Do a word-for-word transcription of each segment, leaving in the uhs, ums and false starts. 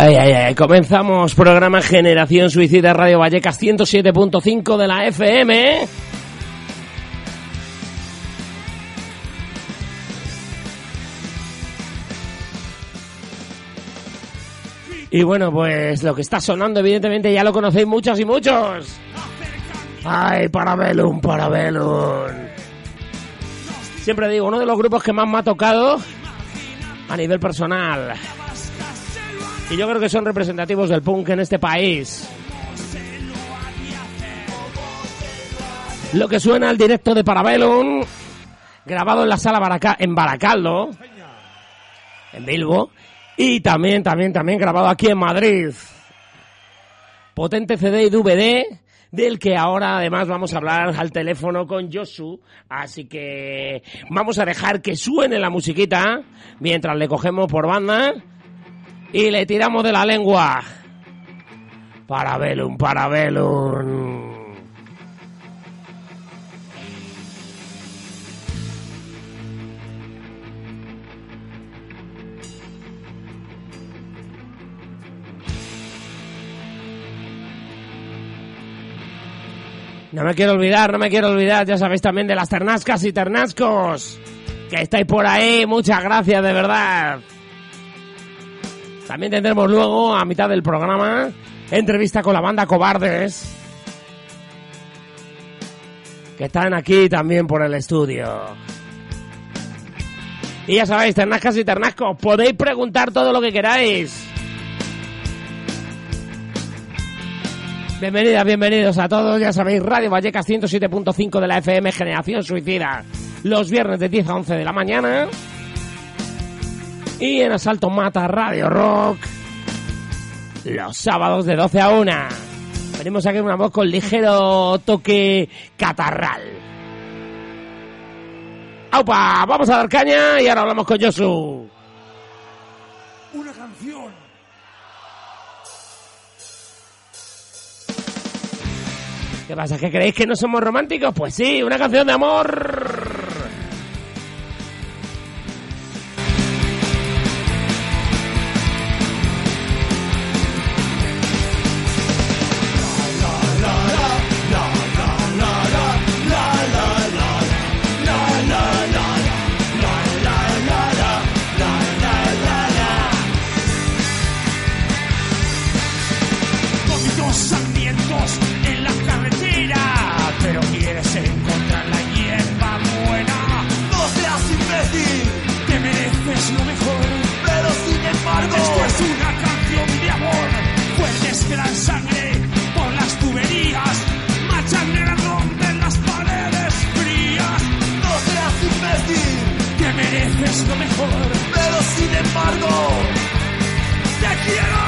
Ay, ay, ay, comenzamos programa Generación Suicida Radio Vallecas ciento siete punto cinco de la F M. Y bueno, pues lo que está sonando evidentemente ya lo conocéis muchos y muchos. Ay, Parabellum, Parabellum. Siempre digo, uno de los grupos que más me ha tocado a nivel personal. Y yo creo que son representativos del punk en este país. Lo que suena al directo de Parabellum, grabado en la sala Baraca- en Baracaldo, en Bilbo, y también, también, también grabado aquí en Madrid. Potente C D y D V D, del que ahora además vamos a hablar al teléfono con Josu, así que vamos a dejar que suene la musiquita mientras le cogemos por banda y le tiramos de la lengua. Parabellum, Parabellum. No me quiero olvidar, no me quiero olvidar, ya sabéis también de las ternascas y ternascos que estáis por ahí, muchas gracias de verdad. También tendremos luego, a mitad del programa, entrevista con la banda Cobardes, que están aquí también por el estudio. Y ya sabéis, ternascas y ternascos, podéis preguntar todo lo que queráis. Bienvenidas, bienvenidos a todos, ya sabéis, Radio Vallecas ciento siete punto cinco de la F M, Generación Suicida, los viernes de diez a once de la mañana, y en Asalto Mata Radio Rock, los sábados de doce a una. Venimos aquí una voz con ligero toque catarral. ¡Aupa! Vamos a dar caña y ahora hablamos con Josu. Una canción. ¿Qué pasa? ¿Que creéis que no somos románticos? Pues sí, una canción de amor. Lo mejor, pero sin embargo, te quiero.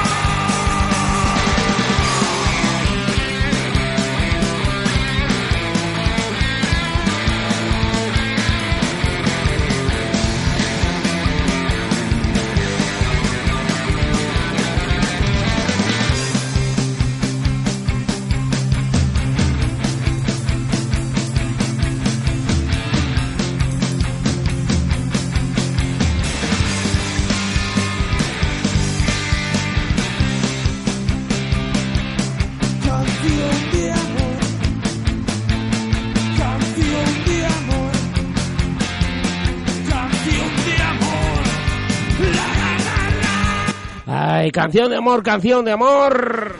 Ay, canción de amor, canción de amor.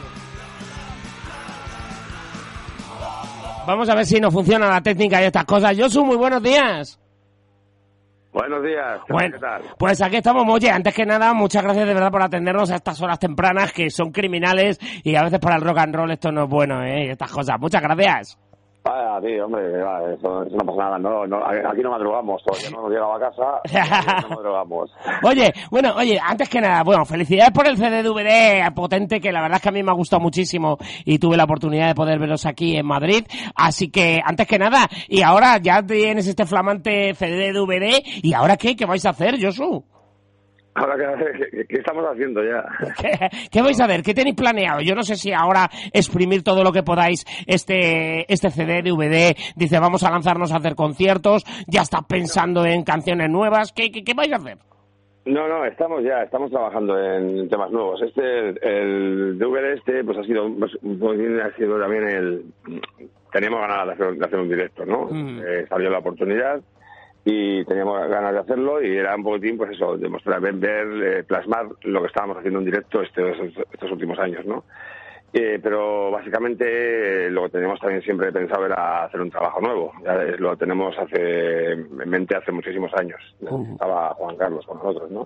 Vamos a ver si nos funciona la técnica y estas cosas. Josu, muy buenos días. Buenos días. Bueno, ¿qué tal? pues aquí estamos. Oye, antes que nada, muchas gracias de verdad por atendernos a estas horas tempranas que son criminales y a veces para el rock and roll esto no es bueno, ¿eh? Y estas cosas. Muchas gracias. Vaya, tío, hombre, va, eso, eso no pasa nada, no, no, aquí no madrugamos, todavía no hemos llegado a casa, no madrugamos. Oye, bueno, oye, antes que nada, bueno, felicidades por el C D D V D potente, que la verdad es que a mí me ha gustado muchísimo y tuve la oportunidad de poder veros aquí en Madrid, así que, antes que nada, y ahora ya tienes este flamante C D D V D, ¿y ahora qué? ¿Qué vais a hacer, Josu? Ahora, ¿qué, qué estamos haciendo ya? ¿Qué, ¿Qué vais a ver? ¿Qué tenéis planeado? Yo no sé si ahora exprimir todo lo que podáis este este C D, D V D, dice vamos a lanzarnos a hacer conciertos, ya estás pensando en canciones nuevas, ¿qué, qué, qué vais a hacer? No, no, estamos ya, estamos trabajando en temas nuevos. Este, el D V D este, pues ha sido, pues, ha sido también el... Teníamos ganas de hacer, de hacer un directo, ¿no? Mm. Eh, salió la oportunidad y teníamos ganas de hacerlo y era un poquitín, pues eso, demostrar, ver, ver eh, plasmar lo que estábamos haciendo en directo estos, estos últimos años, ¿no? Eh, pero básicamente eh, lo que teníamos también siempre pensado era hacer un trabajo nuevo. Ya lo tenemos hace en mente hace muchísimos años. Uh-huh. Estaba Juan Carlos con nosotros, ¿no?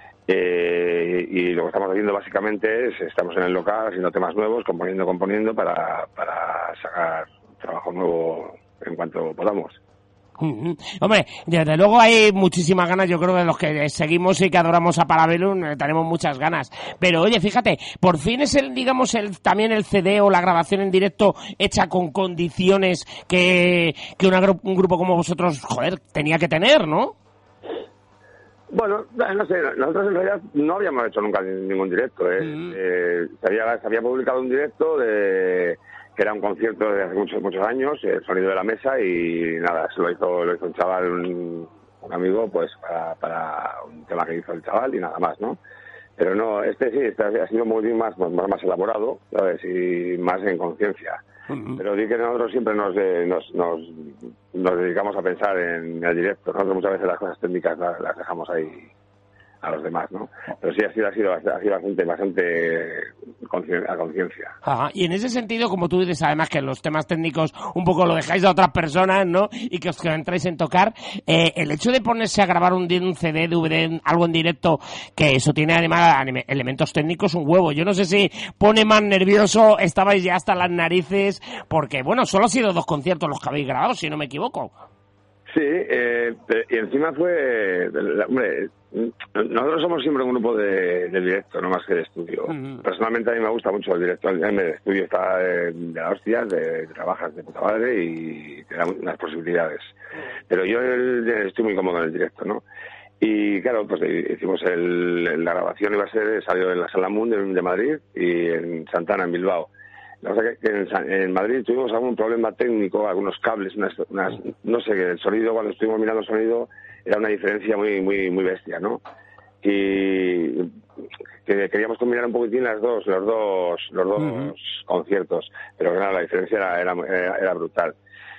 Eh, y lo que estamos haciendo básicamente es, estamos en el local haciendo temas nuevos, componiendo, componiendo para, para sacar trabajo nuevo en cuanto podamos. Uh-huh. Hombre, desde luego hay muchísimas ganas, yo creo que los que seguimos y que adoramos a Parabellum eh, tenemos muchas ganas, pero oye, fíjate, por fin es el, digamos, el también el C D o la grabación en directo hecha con condiciones que, que una, un grupo como vosotros, joder, tenía que tener, ¿no? Bueno, no sé, nosotros en realidad no habíamos hecho nunca ningún directo, ¿eh? Uh-huh. eh, se, había, se había publicado un directo de... que era un concierto de hace muchos muchos años, el sonido de la mesa, y nada, se lo hizo, lo hizo un chaval, un, un amigo, pues para, para un tema que hizo el chaval y nada más, ¿no? Pero no, este sí, este ha sido muy más, más, más elaborado, ¿sabes? Y más en conciencia. Uh-huh. Pero di que nosotros siempre nos, eh, nos, nos, nos dedicamos a pensar en el directo. Nosotros muchas veces las cosas técnicas las, las dejamos ahí a los demás, ¿no? Pero sí ha sido, ha sido, ha sido bastante, bastante a conciencia. Ajá. Y en ese sentido, como tú dices, además que los temas técnicos un poco lo dejáis a otras personas, ¿no? Y que os entráis en tocar, eh, el hecho de ponerse a grabar un, un C D, D V D, algo en directo, que eso tiene además elementos técnicos, un huevo. Yo no sé si pone más nervioso, estabais ya hasta las narices, porque, bueno, solo han sido dos conciertos los que habéis grabado, si no me equivoco. Sí, eh, y encima fue, hombre, nosotros somos siempre un grupo de, de directo, no más que de estudio. Uh-huh. Personalmente a mí me gusta mucho el directo, el estudio está de, de la hostia, de, de trabajas de puta madre y te da unas posibilidades. Pero yo el, estoy muy cómodo en el directo, ¿no? Y claro, pues hicimos el, la grabación, iba a ser, salió en la Sala Moon de, de Madrid y en Santana, en Bilbao. La cosa que en, en Madrid tuvimos algún problema técnico, algunos cables, unas, unas, no sé, que el sonido, cuando estuvimos mirando el sonido, era una diferencia muy muy muy bestia, ¿no? Y que queríamos combinar un poquitín las dos, los dos, los dos uh-huh. conciertos, pero claro, la diferencia era, era, era, era brutal.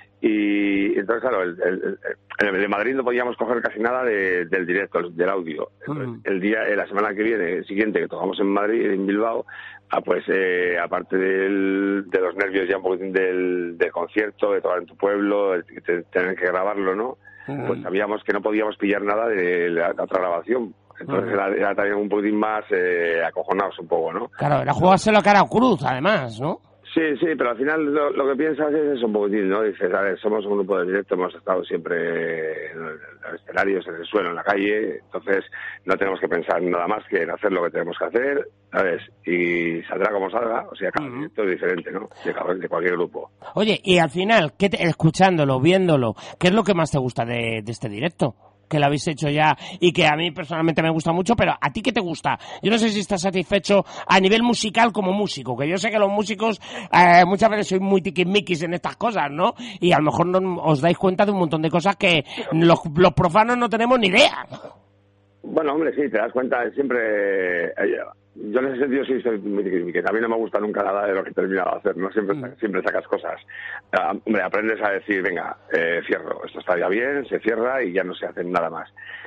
Y entonces, claro, el, el, el, el de Madrid no podíamos coger casi nada de, del directo, del audio. Entonces, uh-huh. el día, la semana que viene, el siguiente, que tocamos en Madrid, en Bilbao, ah, pues eh, aparte del, de los nervios ya un poquitín del, del concierto, de tocar en tu pueblo, de, de tener que grabarlo, ¿no? Uh-huh. Pues sabíamos que no podíamos pillar nada de la, la otra grabación. Entonces uh-huh. era, era también un poquitín más eh, acojonados un poco, ¿no? Claro, era jugárselo a cara o cruz, además, ¿no? Sí, sí, pero al final lo, lo que piensas es eso un poquitín, ¿no? Dices, a ver, somos un grupo de directo, hemos estado siempre en los escenarios, en el suelo, en la calle, entonces no tenemos que pensar nada más que en hacer lo que tenemos que hacer, ¿sabes? Y saldrá como salga, o sea, cada uh-huh. directo es diferente, ¿no? De, de cualquier grupo. Oye, y al final, ¿qué te, escuchándolo, viéndolo, ¿qué es lo que más te gusta de, de este directo? Que lo habéis hecho ya y que a mí personalmente me gusta mucho, pero ¿a ti qué te gusta? Yo no sé si estás satisfecho a nivel musical como músico, que yo sé que los músicos eh, muchas veces sois muy tiquismiquis en estas cosas, ¿no? Y a lo mejor no os dais cuenta de un montón de cosas que los, los profanos no tenemos ni idea. Bueno, hombre, sí, te das cuenta, siempre... Eh, yo en ese sentido sí soy muy tiquismiquis. A mí no me gusta nunca nada de lo que he terminado de hacer, ¿no? Siempre, mm. siempre sacas cosas. Uh, hombre, aprendes a decir, venga, eh, cierro, esto está ya bien, se cierra y ya no se hace nada más.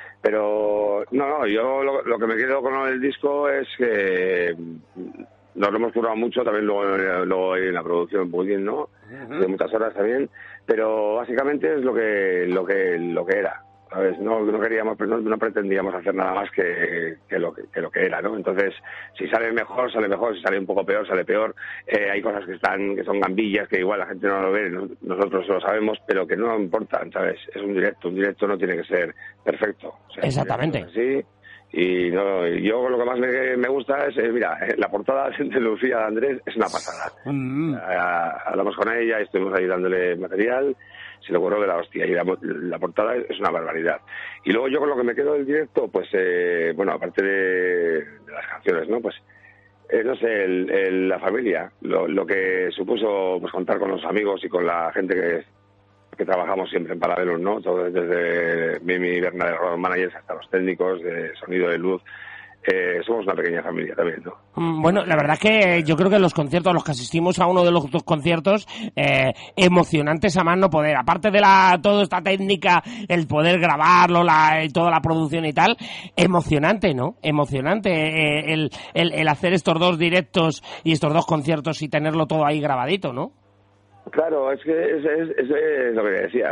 Pero, no, no, yo lo, lo que me quedo con el disco es que nos lo hemos currado mucho, también luego, luego en la producción muy bien, ¿no? Uh-huh. De muchas horas también, pero básicamente es lo que, lo que, lo que era. ¿Sabes? No, no queríamos, no, no pretendíamos hacer nada más que, que, lo que, que lo que era, ¿no? Entonces, si sale mejor, sale mejor, si sale un poco peor, sale peor. Eh, hay cosas que están, que son gambillas, que igual la gente no lo ve, nosotros lo sabemos, pero que no importan, ¿sabes? Es un directo, un directo no tiene que ser perfecto. O sea, exactamente. Sí. Y no, yo lo que más me, me gusta es, eh, mira, la portada de Lucía de Andrés es una pasada. Mm. Uh, hablamos con ella, estuvimos ahí dándole material, se le ocurrió de la hostia, y la, la portada es una barbaridad. Y luego yo con lo que me quedo del directo, pues, eh, bueno, aparte de, de las canciones, ¿no? Pues, eh, no sé, el, el, la familia, lo, lo que supuso pues contar con los amigos y con la gente que que trabajamos siempre en paralelo, ¿no? Todo desde Mimi, Berna de Road Managers hasta los técnicos de sonido, de luz. Eh, somos una pequeña familia también, ¿no? Bueno, la verdad es que yo creo que los conciertos, los que asistimos a uno de los dos conciertos, eh, emocionantes a más no poder. Aparte de la toda esta técnica, el poder grabarlo, la, toda la producción y tal, emocionante, ¿no? Emocionante eh, el, el, el hacer estos dos directos y estos dos conciertos y tenerlo todo ahí grabadito, ¿no? Claro, es que es, es, es, es lo que decía.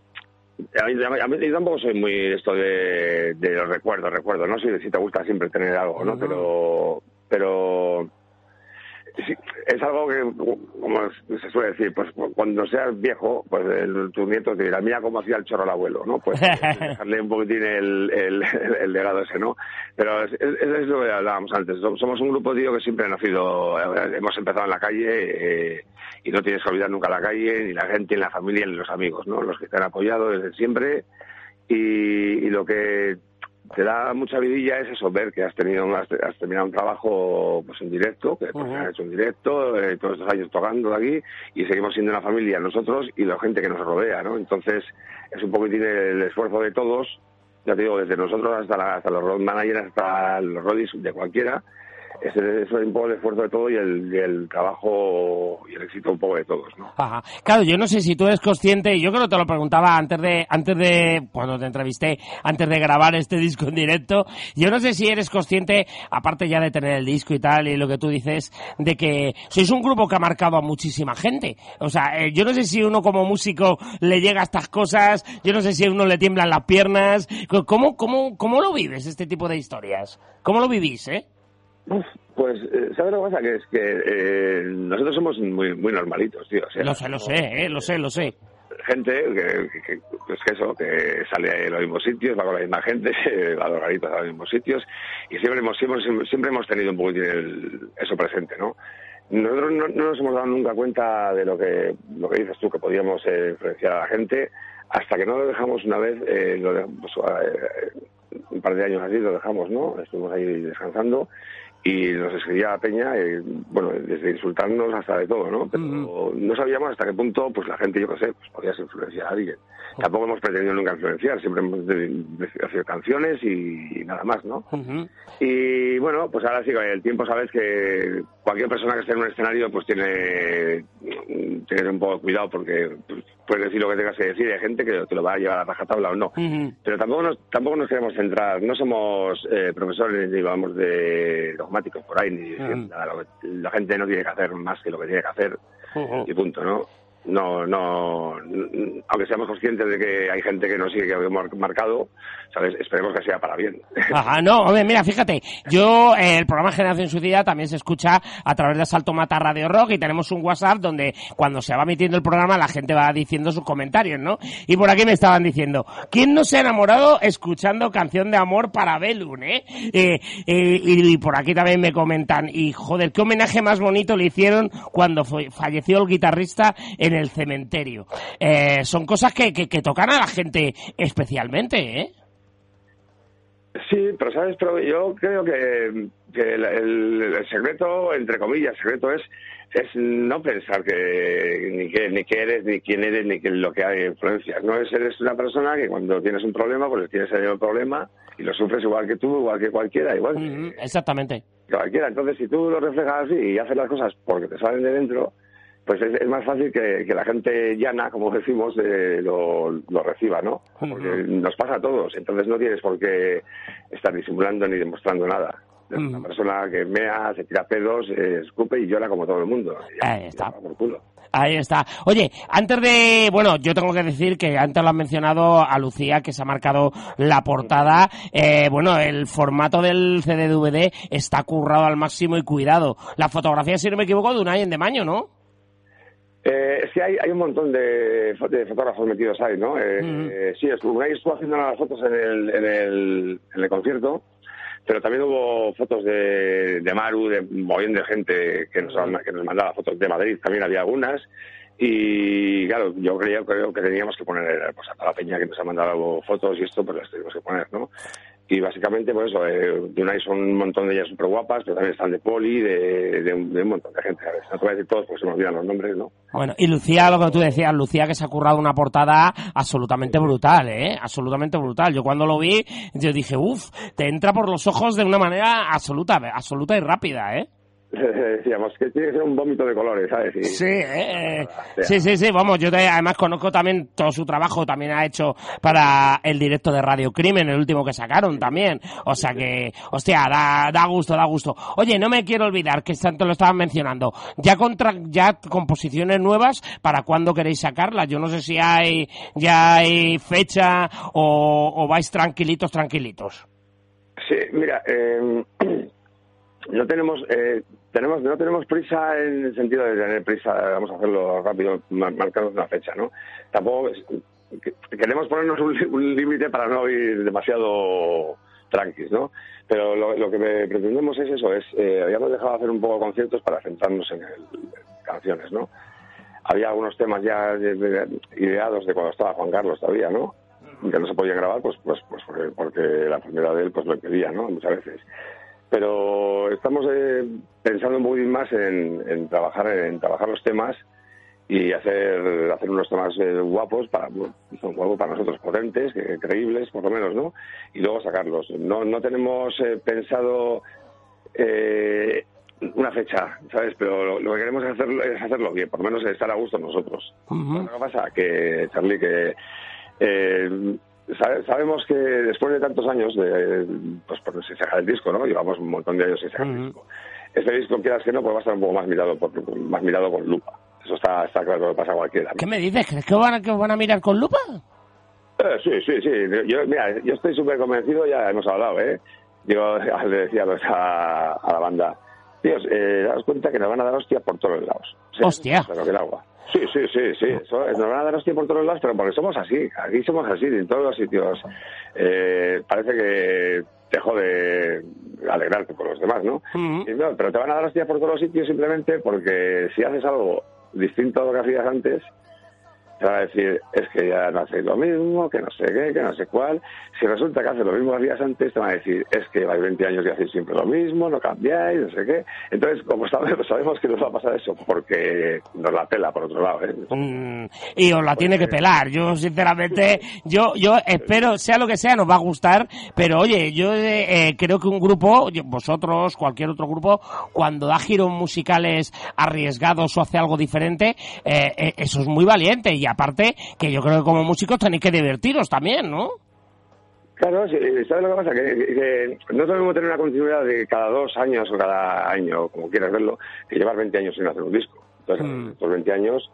A mí, a mí, yo tampoco soy muy esto de, de los recuerdos, recuerdos, ¿no? Si, si te gusta siempre tener algo, ¿no? Uh-huh. Pero, pero sí, es algo que, como se suele decir, pues cuando seas viejo, pues el, tus nietos te dirán, mira cómo hacía el chorro al abuelo, ¿no? Pues dejarle un poquitín el, el, el, el legado ese, ¿no? Pero es, es, es lo que hablábamos antes. Somos un grupo, tío, que siempre ha nacido, hemos empezado en la calle, eh, y no tienes que olvidar nunca la calle, ni la gente, ni la familia, ni los amigos, ¿no? Los que te han apoyado desde siempre. Y, y lo que te da mucha vidilla es eso, ver que has tenido has, has terminado un trabajo pues en directo, que pues, uh-huh. has hecho un directo, eh, todos estos años tocando de aquí, y seguimos siendo una familia nosotros y la gente que nos rodea, ¿no? Entonces, es un poquitín el esfuerzo de todos, ya te digo, desde nosotros hasta, la, hasta los road managers, hasta los roadies de cualquiera. Ese es un poco el esfuerzo de todo y el, y el trabajo y el éxito un poco de todos, ¿no? Ajá. Claro, yo no sé si tú eres consciente, yo creo que te lo preguntaba antes de, antes de, cuando te entrevisté, antes de grabar este disco en directo, yo no sé si eres consciente, aparte ya de tener el disco y tal, y lo que tú dices, de que sois un grupo que ha marcado a muchísima gente. O sea, eh, yo no sé si uno como músico le llega a estas cosas, yo no sé si a uno le tiemblan las piernas. ¿Cómo, cómo, cómo lo vives este tipo de historias? ¿Cómo lo vivís, eh? Pues, ¿sabes lo que pasa? Que es que eh, nosotros somos muy muy normalitos, tío. O sea, lo sé, lo sé, eh, lo sé, lo sé. Gente que, que, pues que eso, que sale a los mismos sitios, va con la misma gente, va a los garitos a los mismos sitios, y siempre hemos siempre, siempre hemos tenido un poquitín el, eso presente, ¿no? Nosotros no, no nos hemos dado nunca cuenta de lo que lo que dices tú, que podíamos eh, influenciar a la gente, hasta que no lo dejamos una vez, eh, lo de, pues, eh, un par de años así lo dejamos, ¿no? Estuvimos ahí descansando, y nos escribía Peña, eh, bueno, desde insultarnos hasta de todo, ¿no? Pero uh-huh. no sabíamos hasta qué punto, pues la gente, yo qué sé, pues podías influenciar a alguien. Uh-huh. Tampoco hemos pretendido nunca influenciar, siempre hemos hecho canciones y, y nada más, ¿no? Uh-huh. Y bueno, pues ahora sí, con el tiempo sabes que cualquier persona que esté en un escenario, pues tiene, tiene un poco de cuidado, porque pues, puedes decir lo que tengas que decir, hay gente que te lo va a llevar a rajatabla o no. Uh-huh. Pero tampoco nos, tampoco nos queremos centrar, no somos eh, profesores ni vamos de dogmáticos por ahí, ni uh-huh. nada, lo que, la gente no tiene que hacer más que lo que tiene que hacer, uh-huh. y punto, ¿no? No, no, aunque seamos conscientes de que hay gente que no sigue que hemos marcado, ¿sabes? Esperemos que sea para bien. Ajá, no, hombre, mira, fíjate, yo, eh, el programa Generación Suicida también se escucha a través de Asalto Mata Radio Rock y tenemos un WhatsApp donde cuando se va emitiendo el programa la gente va diciendo sus comentarios, ¿no? Y por aquí me estaban diciendo, ¿quién no se ha enamorado escuchando Canción de Amor para Belun, eh? eh, eh y, y por aquí también me comentan, y joder, qué homenaje más bonito le hicieron cuando fue, falleció el guitarrista en el cementerio. Eh, son cosas que, que, que tocan a la gente especialmente, ¿eh? Sí, pero sabes, pero yo creo que, que el, el, el secreto, entre comillas, el secreto es es no pensar que ni que ni que eres, ni quién eres, ni que lo que hay influencias. No es eres una persona que cuando tienes un problema, pues tienes el problema y lo sufres igual que tú, igual que cualquiera, igual. Mm-hmm, que, exactamente. Que cualquiera. Entonces, si tú lo reflejas así y haces las cosas porque te salen de dentro, pues es, es más fácil que, que la gente llana, como decimos, eh, lo, lo reciba, ¿no? Porque uh-huh. nos pasa a todos, entonces no tienes por qué estar disimulando ni demostrando nada. Es uh-huh. una persona que mea, se tira pedos, eh, escupe y llora como todo el mundo. Y Ahí está. Por culo. Ahí está. Oye, antes de... Bueno, yo tengo que decir que antes lo han mencionado a Lucía, que se ha marcado la portada. Eh, bueno, el formato del C D D V D está currado al máximo y cuidado. La fotografía, si no me equivoco, de Unai Endemaño, ¿no? Eh, sí, hay, hay un montón de, de fotógrafos metidos ahí, ¿no? Eh, uh-huh. eh, sí, Unai estuvo haciendo las fotos en el, en el, en el concierto, pero también hubo fotos de, de Maru, de un montón de gente que nos, que nos mandaba fotos de Madrid, también había algunas. Y claro, yo creo, creo que teníamos que poner, pues a la peña que nos ha mandado fotos y esto, pues las tenemos que poner, ¿no? Y básicamente, pues eso, eh, de Unai son un montón de ellas súper guapas, pero también están de Poli, de, de, un, de un montón de gente, ¿sabes? No te voy a decir todos porque se me olvidan los nombres, ¿no? Bueno, y Lucía, lo que tú decías, Lucía que se ha currado una portada absolutamente brutal, ¿eh? Absolutamente brutal. Yo cuando lo vi, yo dije, uff, te entra por los ojos de una manera absoluta, absoluta y rápida, ¿eh? Decíamos que tiene que ser un vómito de colores, ¿sabes? Y, sí, eh, sí, sí, sí, vamos, yo te, además conozco también todo su trabajo, también ha hecho para el directo de Radio Crimen, el último que sacaron también, o sea que, hostia, da, da gusto, da gusto. Oye, no me quiero olvidar, que tanto lo estaban mencionando, ya contra, ya composiciones nuevas, ¿para cuándo queréis sacarlas? Yo no sé si hay, ya hay fecha o, o vais tranquilitos, tranquilitos. Sí, mira, eh, no tenemos... Eh, Tenemos, no tenemos prisa en el sentido de tener prisa, vamos a hacerlo rápido, marcarnos una fecha, ¿no? Tampoco queremos ponernos un, un límite para no ir demasiado tranquis, ¿no? Pero lo, lo que pretendemos es eso, es eh, habíamos dejado de hacer un poco de conciertos para centrarnos en, el, en canciones, ¿no? Había algunos temas ya de, de, ideados de cuando estaba Juan Carlos todavía, ¿no? Que no se podían grabar, pues, pues, pues porque, porque la enfermedad de él pues lo impedía, ¿no? Muchas veces. Pero estamos eh, pensando un poquitín más en, en trabajar en trabajar los temas y hacer hacer unos temas eh, guapos para son guapos para nosotros, potentes, que, creíbles por lo menos, ¿no? Y luego sacarlos. No no tenemos eh, pensado eh, una fecha, ¿sabes? Pero lo, lo que queremos es hacerlo, es hacerlo bien, por lo menos estar a gusto nosotros. Uh-huh. ¿Qué pasa? Que Charlie, que eh, sabemos que después de tantos años de pues por si sacar el disco, ¿no? Llevamos un montón de años sin sacar uh-huh. el disco. Este disco, quieras que no, pues va a estar un poco más mirado por, más mirado con lupa. Eso está está claro, lo pasa a cualquiera, ¿no? ¿Qué me dices? ¿Crees que van a, que van a mirar con lupa? Eh, sí, sí, sí. Yo, mira, yo estoy súper convencido, ya hemos hablado, ¿eh? Yo le decía a, a la banda, tíos, eh, daos cuenta que nos van a dar hostia por todos los lados. O sea, hostia. Pero que el agua. Sí, sí, sí, sí. Eso, nos van a dar hostia por todos lados, pero porque somos así. Aquí somos así, en todos los sitios. Eh, parece que te jode alegrarte por los demás, ¿no? Uh-huh. Y, no, pero te van a dar hostia por todos los sitios simplemente porque si haces algo distinto a lo que hacías antes, te van a decir, es que ya no hacéis lo mismo, que no sé qué, que no sé cuál. Si resulta que haces lo mismo que hacías antes, te van a decir, es que vais veinte años y hacéis siempre lo mismo, no cambiáis, no sé qué. Entonces, como sabemos, sabemos que nos va a pasar eso, porque nos la pela, por otro lado, ¿eh? Mm, y os la tiene que pelar. Yo, sinceramente, yo yo espero, sea lo que sea, nos va a gustar, pero oye, yo eh, creo que un grupo, vosotros, cualquier otro grupo, cuando da giros musicales arriesgados o hace algo diferente, eh, eh, eso es muy valiente. Y aparte, que yo creo que como músicos tenéis que divertiros también, ¿no? Claro, sí, ¿sabes lo que pasa? Que, que no tenemos tener una continuidad de cada dos años o cada año, como quieras verlo, que llevar veinte años sin hacer un disco. Entonces, mm. estos veinte años,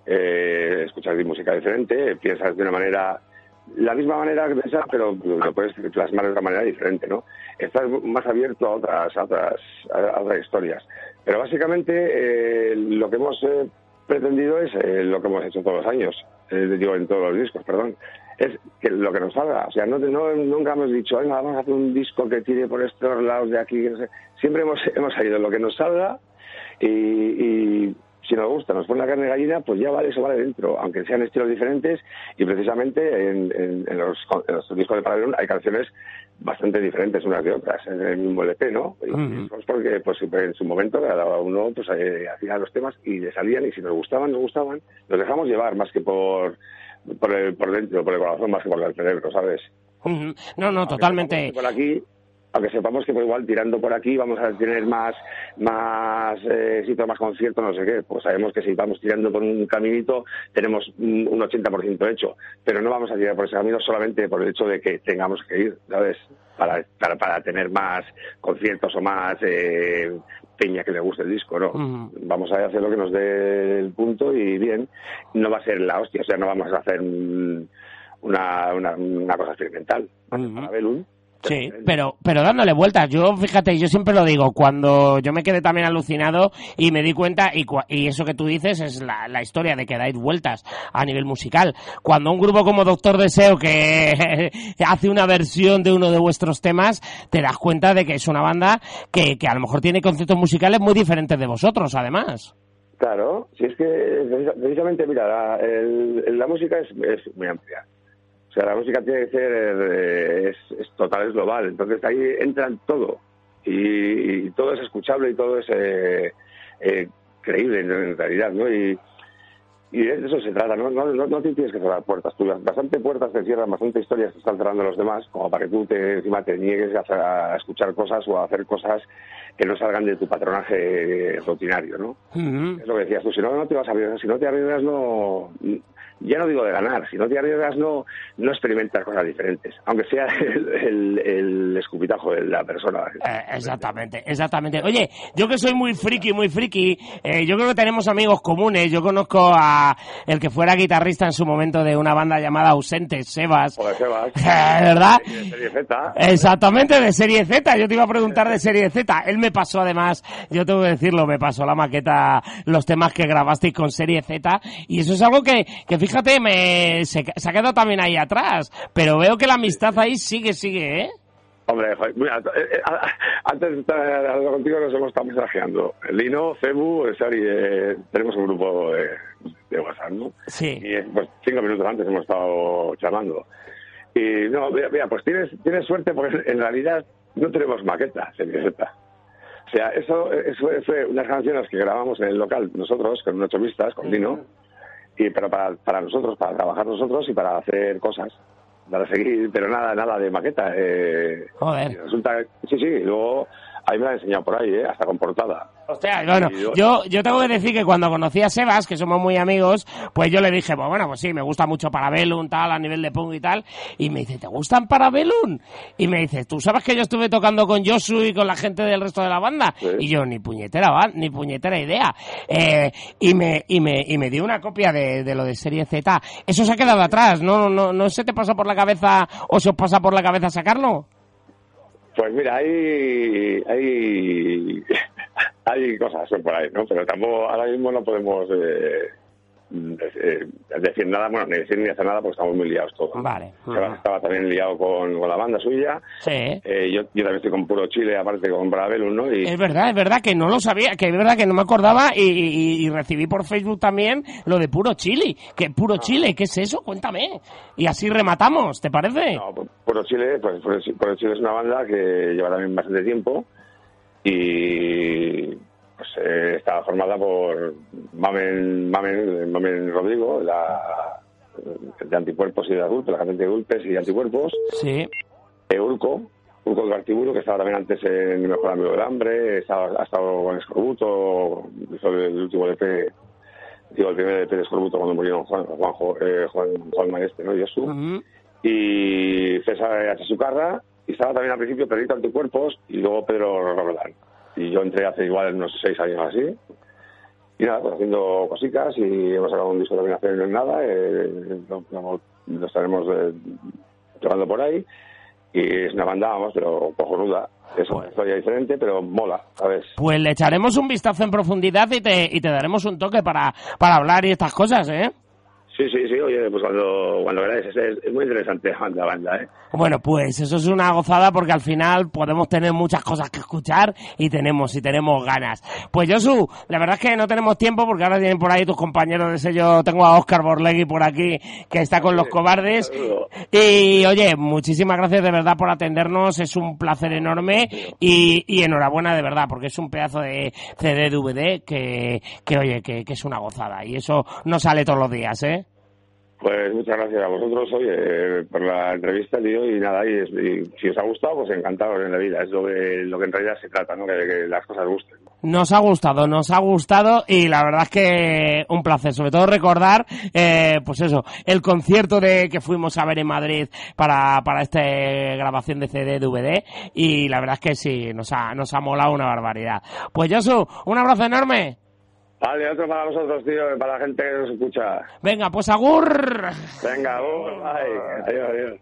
eh, escuchas música diferente, piensas de una manera, la misma manera que piensas, pero lo puedes plasmar de otra manera diferente, ¿no? Estás más abierto a otras, a otras, a otras historias. Pero básicamente, eh, lo que hemos... Eh, pretendido es eh, lo que hemos hecho todos los años, eh, digo en todos los discos, perdón, es que lo que nos salga, o sea, no, no nunca hemos dicho, venga, vamos a hacer un disco que tire por estos lados de aquí, no sé. Siempre hemos hemos salido lo que nos salga y, y si nos gusta, nos pone la carne de gallina, pues ya vale, eso vale dentro, aunque sean estilos diferentes y precisamente en, en, en, los, en los discos de Parabellum hay canciones bastante diferentes unas de otras en el mismo L P, ¿no? Y uh-huh. pues porque pues en su momento cada uno pues eh, hacía los temas y le salían y si nos gustaban, nos gustaban, nos dejamos llevar más que por por, el, por dentro, por el corazón, más que por el cerebro, ¿sabes? Uh-huh. No, no, aunque totalmente. Por aquí, aunque sepamos que pues, igual tirando por aquí vamos a tener más más eh, sitios, más conciertos, no sé qué, pues sabemos que si vamos tirando por un caminito tenemos un, un ochenta por ciento hecho, pero no vamos a tirar por ese camino solamente por el hecho de que tengamos que ir, ¿sabes? Para, para, para tener más conciertos o más eh, peña que le guste el disco, ¿no? Uh-huh. Vamos a hacer lo que nos dé el punto y bien, no va a ser la hostia, o sea, no vamos a hacer un, una, una, una cosa experimental. Uh-huh. Para Belun. Sí, pero pero dándole vueltas. Yo, fíjate, yo siempre lo digo, cuando yo me quedé también alucinado y me di cuenta, y, y eso que tú dices es la, la historia de que dais vueltas a nivel musical. Cuando un grupo como Doctor Deseo, que hace una versión de uno de vuestros temas, te das cuenta de que es una banda que, que a lo mejor tiene conceptos musicales muy diferentes de vosotros, además. Claro, si es que precisamente, mira, la, el, la música es, es muy amplia. O sea, la música tiene que ser, eh, es, es total, es global. Entonces ahí entran todo. Y, y todo es escuchable y todo es eh, eh, creíble en realidad, ¿no? Y, y de eso se trata, ¿no? No, no, no te tienes que cerrar puertas. Tú, bastante puertas te cierran, bastante historias te están cerrando los demás, como para que tú te, encima te niegues a, a escuchar cosas o a hacer cosas que no salgan de tu patronaje rutinario, ¿no? Uh-huh. Es lo que decías tú, si no, no te vas a arriesgar, si no te arriesgas, no... Ya no digo de ganar, si no te arriesgas no, no experimentas cosas diferentes, aunque sea el, el, el escupitajo de la persona. Eh, exactamente, exactamente. Oye, yo que soy muy friki, muy friki, eh, yo creo que tenemos amigos comunes. Yo conozco a el que fuera guitarrista en su momento de una banda llamada Ausentes, Sebas. Joder, Sebas. ¿Verdad? De Serie Z. Exactamente, de Serie Z. Yo te iba a preguntar de Serie Z. Él me pasó además, yo tengo que decirlo, me pasó la maqueta, los temas que grabasteis con Serie Z, y eso es algo que, que fíjate, Fíjate, me, se, se ha quedado también ahí atrás, pero veo que la amistad ahí sigue, sigue, ¿eh? Hombre, joder, mira, antes de estar hablando contigo nos hemos estado mensajeando. Lino, Cebu, Sari, eh, tenemos un grupo de, de WhatsApp, ¿no? Sí. Y pues cinco minutos antes hemos estado charlando. Y no, mira, mira pues tienes, tienes suerte porque en realidad no tenemos maqueta, Serie Z. O sea, eso, eso fue unas canciones que grabamos en el local nosotros, con ocho vistas, con Lino. Y pero para, para nosotros, para trabajar nosotros y para hacer cosas, para seguir, pero nada, nada de maqueta. Eh, Joder. Resulta, sí, sí, luego ahí me la han enseñado por ahí, eh, hasta con portada. Hostia, bueno, yo, yo tengo que decir que cuando conocí a Sebas, que somos muy amigos, pues yo le dije, pues bueno, pues sí, me gusta mucho Parabellum, tal, a nivel de punk y tal, y me dice, ¿te gustan Parabellum? Y me dice, ¿tú sabes que yo estuve tocando con Josu y con la gente del resto de la banda? Sí. Y yo, ni puñetera, va, ni puñetera idea. Eh, y me, y me, y me dio una copia de, de lo de Serie Z. Eso se ha quedado atrás, ¿no, no, no se te pasa por la cabeza, o se os pasa por la cabeza sacarlo? Pues mira, hay, hay, hay cosas por ahí, ¿no? Pero tampoco, ahora mismo no podemos eh, decir nada, bueno, ni decir ni hacer nada porque estamos muy liados todos. Vale. Sebas estaba también liado con, con la banda suya. Sí. Eh, yo, yo también estoy con Puro Chile, aparte con Parabellum, ¿no? Y... Es verdad, es verdad que no lo sabía, que es verdad que no me acordaba y, y, y recibí por Facebook también lo de Puro Chile. Que Puro ah. Chile, ¿qué es eso? Cuéntame. Y así rematamos, ¿te parece? No, Puro Chile, pues Puro Chile es una banda que lleva también bastante tiempo y... pues eh, está formada por Mamen, Mamen, Mamen Rodrigo, la de Anticuerpos y de Adultos, la cantante de Gulpes y de Anticuerpos. Sí. Eh, Urco, Urco de Artiburo, que estaba también antes en Mi Mejor Amigo del Hambre, estaba, ha estado con Escorbuto, hizo el último E P, digo, el primer E P de Escorbuto cuando murieron Juan, Juanjo, eh, Juan, Juan Maestre, ¿no? Y eso. Uh-huh. Y César H. Sucarra, y estaba también al principio Pedrito Anticuerpos y luego Pedro Roldán. Y yo entré hace igual unos seis años así. Y nada, pues haciendo cositas y hemos sacado un disco también hace no es nada. Eh, lo, lo, lo estaremos eh, llevando por ahí. Y es una banda, vamos, pero cojonuda. Es una historia diferente, pero mola, ¿sabes? Pues le echaremos un vistazo en profundidad y te, y te daremos un toque para, para hablar y estas cosas, ¿eh? Sí, sí, sí, oye, pues cuando, cuando veráis, es, es muy interesante la banda, ¿eh? Bueno, pues eso es una gozada porque al final podemos tener muchas cosas que escuchar y tenemos, y tenemos ganas. Pues Josu, la verdad es que no tenemos tiempo porque ahora tienen por ahí tus compañeros de sello, tengo a Óscar Borlegui por aquí que está con Los Cobardes. Y oye, muchísimas gracias de verdad por atendernos, es un placer enorme y, y enhorabuena de verdad porque es un pedazo de C D D V D que, que oye, que, que es una gozada y eso no sale todos los días, ¿eh? Pues muchas gracias a vosotros, oye, por la entrevista, tío, y nada, y, y si os ha gustado, pues encantados en la vida, es lo que, lo que en realidad se trata, ¿no? Que, que las cosas gusten. Nos ha gustado, nos ha gustado y la verdad es que un placer, sobre todo recordar, eh, pues eso, el concierto de que fuimos a ver en Madrid para, para esta grabación de C D D V D y la verdad es que sí, nos ha, nos ha molado una barbaridad. Pues Josu, un abrazo enorme. Vale, otro para vosotros, tío, para la gente que nos escucha. Venga, pues agur. Venga, agur, bye. Adiós, adiós.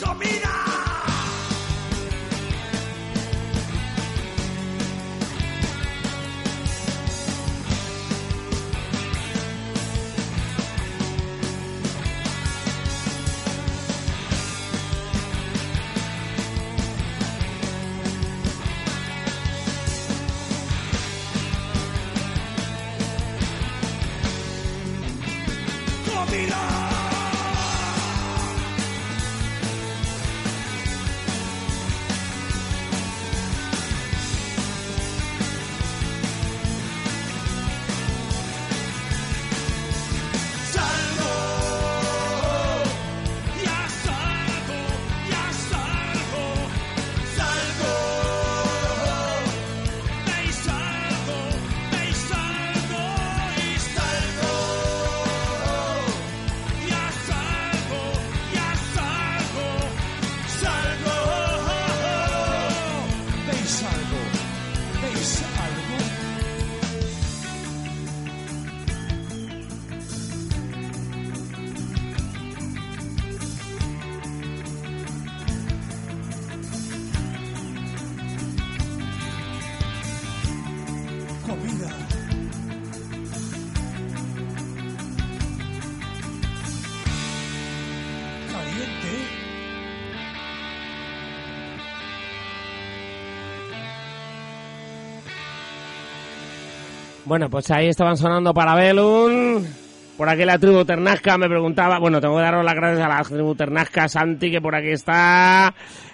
domina. Bueno, pues ahí estaban sonando Parabellum. Por aquí la tribu Ternasca me preguntaba... Bueno, tengo que daros las gracias a la tribu Ternasca, Santi, que por aquí está...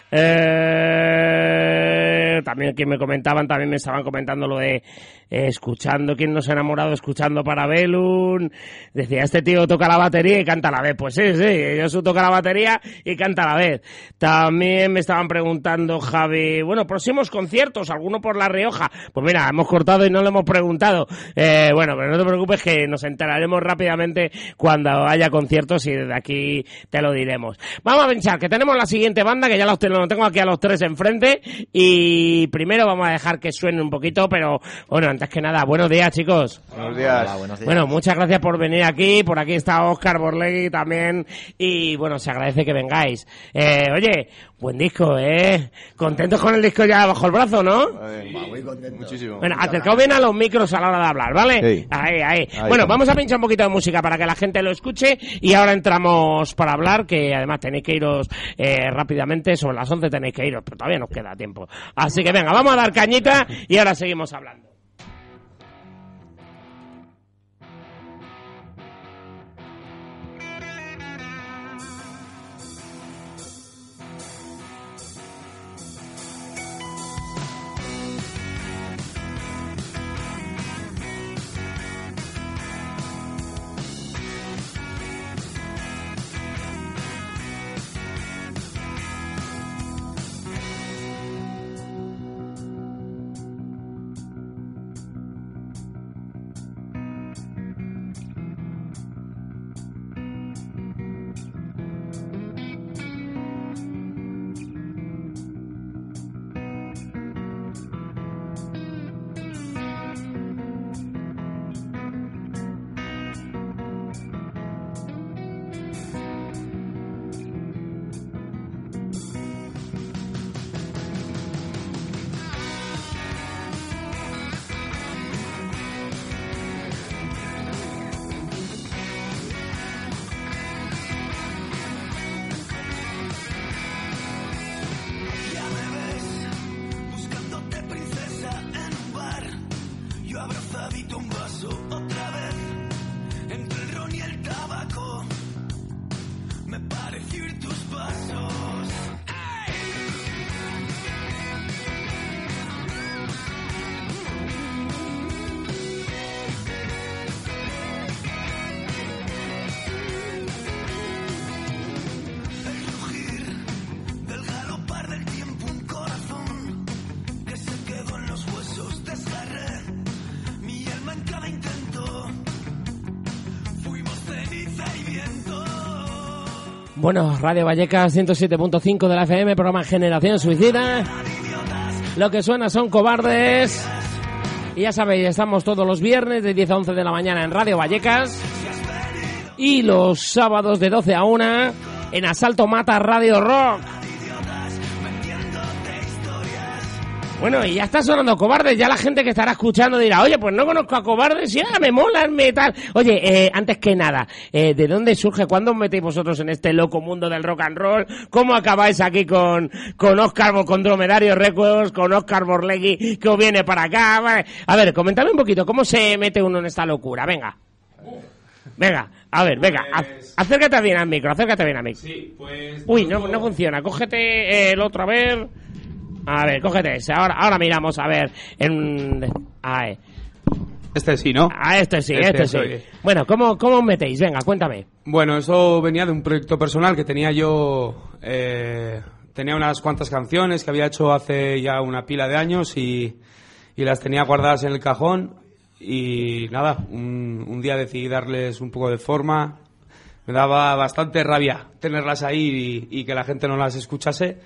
Eh, también que me comentaban, también me estaban comentando lo de eh, escuchando, quién nos ha enamorado escuchando Parabellum. Decía, este tío toca la batería y canta a la vez. Pues sí, sí, yo toca la batería y canta a la vez. También me estaban preguntando, Javi, bueno, próximos conciertos, alguno por La Rioja. Pues mira, hemos cortado y no lo hemos preguntado. Eh, bueno, pero no te preocupes que nos enteraremos rápidamente cuando haya conciertos y desde aquí te lo diremos. Vamos a pensar que tenemos la siguiente banda, que ya los tenemos. Lo tengo aquí a los tres enfrente y primero vamos a dejar que suene un poquito, pero bueno, antes que nada, buenos días, chicos. Buenos días. Hola, buenos días. Bueno, muchas gracias por venir aquí, por aquí está Óscar Borlegui también y bueno, se agradece que vengáis. Eh, oye, buen disco, ¿eh? ¿Contentos con el disco ya bajo el brazo, no? Eh, muy contento. Muchísimo. Bueno, acercaos bien a los micros a la hora de hablar, ¿vale? Sí. Ahí, ahí. Ahí bueno, estamos. vamos a pinchar un poquito de música para que la gente lo escuche y ahora entramos para hablar, que además tenéis que iros eh, rápidamente, sobre las once tenéis que iros, pero todavía nos queda tiempo. Así que venga, vamos a dar cañita y ahora seguimos hablando. Bueno, Radio Vallecas ciento siete punto cinco de la F M, programa Generación Suicida. Lo que suena son Cobardes. Y ya sabéis, estamos todos los viernes de diez a once de la mañana en Radio Vallecas. Y los sábados de doce a una en Asalto Mata Radio Rock. Bueno, y ya está sonando Cobardes, ya la gente que estará escuchando dirá, oye, pues no conozco a Cobardes, ya me mola el metal. Oye, eh, antes que nada, eh, ¿de dónde surge, cuándo os metéis vosotros en este loco mundo del rock and roll? ¿Cómo acabáis aquí con, con Oscar, con Dromedario Records, con Oscar Borlegui, que os viene para acá? Vale. A ver, comentadme un poquito, ¿cómo se mete uno en esta locura? Venga. Venga, a ver, venga, pues... acércate bien al micro, acércate bien al micro. Sí, pues... Uy, no, no funciona, cógete el otro, a ver... A ver, cógete ese. Ahora, ahora miramos, a ver. En... A ver. Este sí, ¿no? Ah, este sí, este, este sí. Bueno, ¿cómo, ¿cómo os metéis? Venga, cuéntame. Bueno, eso venía de un proyecto personal que tenía yo... Eh, tenía unas cuantas canciones que había hecho hace ya una pila de años y, y las tenía guardadas en el cajón. Y nada, un, un día decidí darles un poco de forma. Me daba bastante rabia tenerlas ahí y, y que la gente no las escuchase.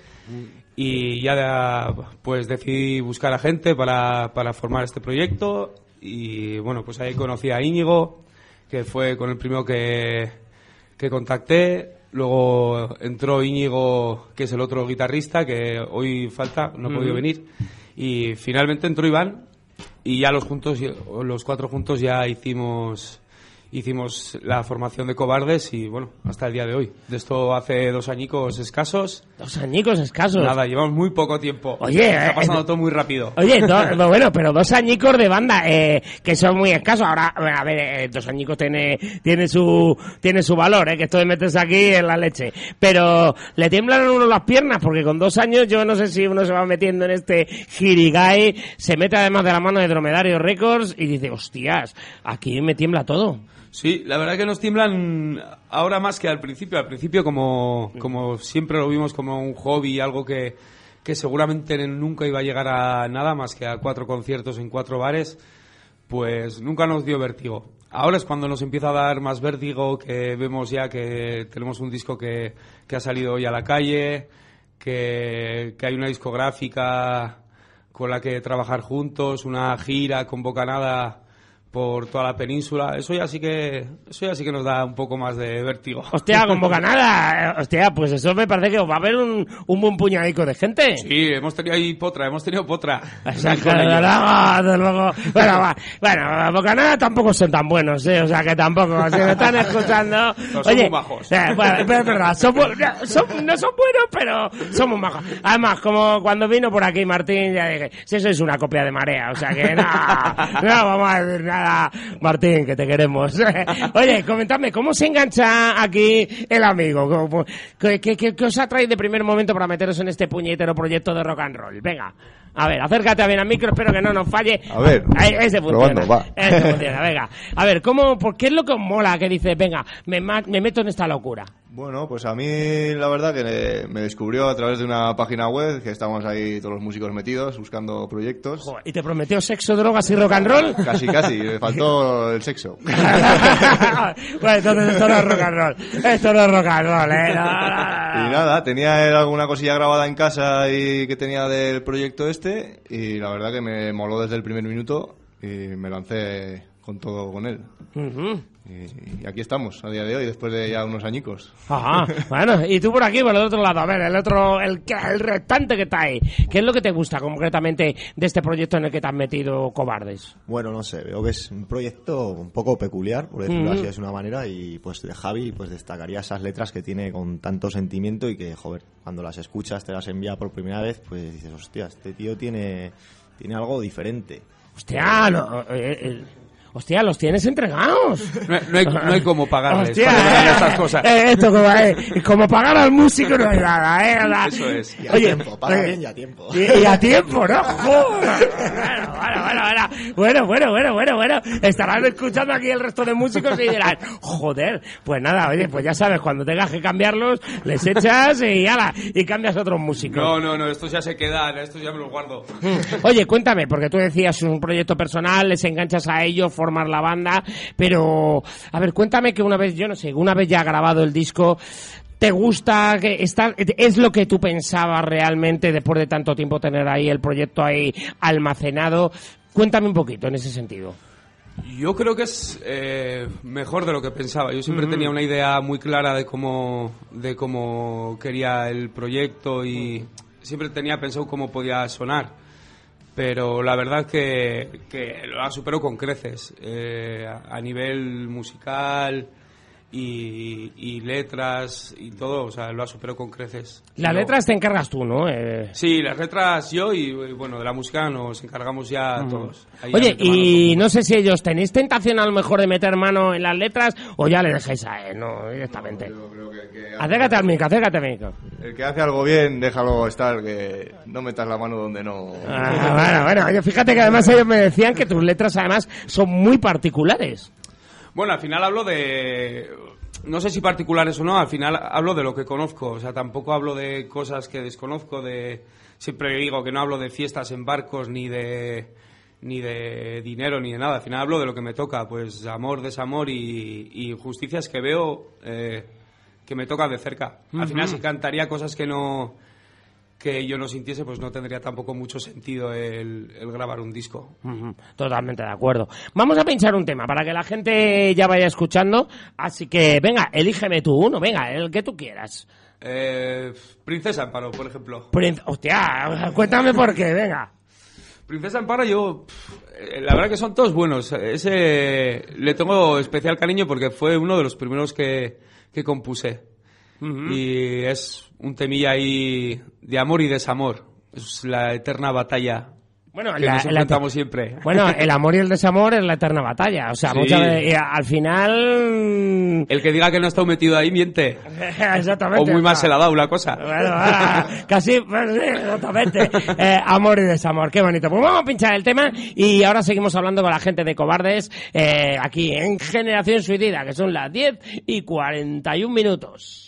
Y ya pues decidí buscar a gente para, para formar este proyecto y bueno, pues ahí conocí a Íñigo, que fue con el primero que, que contacté. Luego entró Íñigo, que es el otro guitarrista, que hoy falta, no ha podido venir. Y finalmente entró Iván y ya los juntos, los cuatro juntos ya hicimos... Hicimos la formación de Cobardes y, bueno, hasta el día de hoy. De esto hace dos añicos escasos. ¿Dos añicos escasos? Nada, llevamos muy poco tiempo. Oye... Está pasando eh, todo muy rápido. Oye, do, bueno, pero dos añicos de banda, eh, que son muy escasos. Ahora, a ver, eh, dos añicos tiene, tiene su, tiene su valor, eh, que esto de meterse aquí en la leche. Pero le tiemblan a uno las piernas, porque con dos años yo no sé si uno se va metiendo en este jirigai, se mete además de la mano de Dromedario Records y dice, hostias, aquí me tiembla todo. Sí, la verdad que nos tiemblan ahora más que al principio. Al principio, como, como siempre lo vimos como un hobby, algo que, que seguramente nunca iba a llegar a nada más que a cuatro conciertos en cuatro bares, pues nunca nos dio vértigo. Ahora es cuando nos empieza a dar más vértigo, que vemos ya que tenemos un disco que, que ha salido hoy a la calle, que, que hay una discográfica con la que trabajar juntos, una gira con Bocanada por toda la península. Eso ya sí que eso ya sí que nos da un poco más de vértigo. Hostia, con Bocanada. Hostia, pues eso me parece que va a haber un, un buen puñadico de gente. Sí, hemos tenido ahí potra, hemos tenido potra. O sea, que luego, luego, bueno, va, bueno, Bocanada tampoco son tan buenos, ¿eh? O sea, que tampoco, si me están escuchando... No, oye, son muy majos. Eh, bueno, pero es verdad, son, son, no son buenos, pero son muy majos. Además, como cuando vino por aquí Martín, ya dije, si eso es una copia de Marea, o sea que no, no vamos a decir nada. Martín, que te queremos. Oye, comentadme, ¿cómo se engancha aquí el amigo? ¿Qué, qué, qué, qué os atrae de primer momento para meteros en este puñetero proyecto de rock and roll? Venga, a ver, acércate bien al micro, espero que no nos falle. A ver, Ahí, ese funciona. probando, va. Ese funciona, venga. A ver, ¿cómo, por qué es lo que os mola que dices, venga, me, me meto en esta locura? Bueno, pues a mí la verdad que me descubrió a través de una página web que estábamos ahí todos los músicos metidos buscando proyectos. Joder, ¿y te prometió sexo, drogas y rock and roll? Casi, casi, me faltó el sexo. Bueno, entonces esto no es rock and roll. Esto no es rock and roll, eh. No, no, no. Y nada, tenía alguna cosilla grabada en casa y que tenía del proyecto este y la verdad que me moló desde el primer minuto y me lancé con todo con él. Uh-huh. Y, y aquí estamos, a día de hoy, después de ya unos añicos. Ajá, bueno, y tú por aquí, por el otro lado, a ver, el otro, el, el restante que está ahí. ¿Qué es lo que te gusta concretamente de este proyecto en el que te has metido, Cobardes? Bueno, no sé, veo que es un proyecto un poco peculiar, por decirlo Mm. así, de una manera, y pues de Javi pues destacaría esas letras que tiene con tanto sentimiento y que, joder, cuando las escuchas, te las envía por primera vez, pues dices, hostia, este tío tiene, tiene algo diferente. Hostia, no, eh, eh, hostia, los tienes entregados. No, no, hay, no hay como pagarles Hostia, para que hagan eh, estas cosas. eh, esto como, eh, como pagar al músico no hay nada, ¿eh? O sea, Eso es. Y a Oye, tiempo, paga oye, bien y a tiempo. Y, y a tiempo, ¿no? Joder. Bueno, bueno, bueno, bueno, bueno, bueno, bueno, bueno. Estarán escuchando aquí el resto de músicos y dirán, joder, pues nada, oye, pues ya sabes, cuando tengas que cambiarlos, les echas y ala, y cambias a otros músicos. No, no, no, estos ya se quedan, estos ya me los guardo. Oye, cuéntame, porque tú decías un proyecto personal, les enganchas a ello, formar la banda, pero, a ver, cuéntame que una vez, yo no sé, una vez ya grabado el disco, ¿te gusta? Que está, ¿es lo que tú pensabas realmente después de tanto tiempo tener ahí el proyecto ahí almacenado? Cuéntame un poquito en ese sentido. Yo creo que es eh, mejor de lo que pensaba. Yo siempre Mm. tenía una idea muy clara de cómo, de cómo quería el proyecto y siempre tenía pensado cómo podía sonar. Pero la verdad que, que lo ha superado con creces. Eh, a, a nivel musical y, y letras y todo, o sea, lo ha superado con creces. Las Yo- letras te encargas tú, ¿no? Eh, Sí, las letras yo y, y, bueno, de la música nos encargamos ya todos. Ahí Oye, ya metemos y mano. no sé si ellos tenéis tentación a lo mejor de meter mano en las letras o ya le dejéis a él, no, directamente. Yo creo que, que Acércate al micro, acércate al micro. el que hace algo bien, déjalo estar, que no metas la mano donde no... Ah, bueno, bueno, oye, fíjate que además ellos me decían que tus letras además son muy particulares. Bueno, al final hablo de... No sé si particulares o no, al final hablo de lo que conozco. O sea, tampoco hablo de cosas que desconozco, de... Siempre digo que no hablo de fiestas en barcos, ni de... ni de dinero, ni de nada. Al final hablo de lo que me toca, pues amor, desamor y, y injusticias que veo eh, que me tocan de cerca. Al final si cantaría cosas que no... que yo no sintiese, pues no tendría tampoco mucho sentido el, el grabar un disco. Ujú, totalmente de acuerdo. Vamos a pinchar un tema para que la gente ya vaya escuchando. Así que, venga, elígeme tú uno, venga, el que tú quieras. Eh, Princesa Amparo, por ejemplo. Prin- Hostia, cuéntame por qué, venga. Princesa Amparo, yo... pff, eh, la verdad que son todos buenos. Ese le tengo especial cariño porque fue uno de los primeros que, que compuse. Ujú. Y es un temilla ahí de amor y desamor. Es la eterna batalla Bueno, que la- nos la- enfrentamos siempre. Bueno, el amor y el desamor es la eterna batalla. O sea, Sí. muchas veces, y al final... El que diga que no ha estado metido ahí miente. Exactamente. O muy mal sea, se le ha dado la cosa. Bueno, ah, casi, pues sí, exactamente. Eh, amor y desamor, qué bonito. Pues vamos a pinchar el tema y ahora seguimos hablando con la gente de Cobardes eh, aquí en Generación Suicida, que son las diez y cuarenta y un minutos.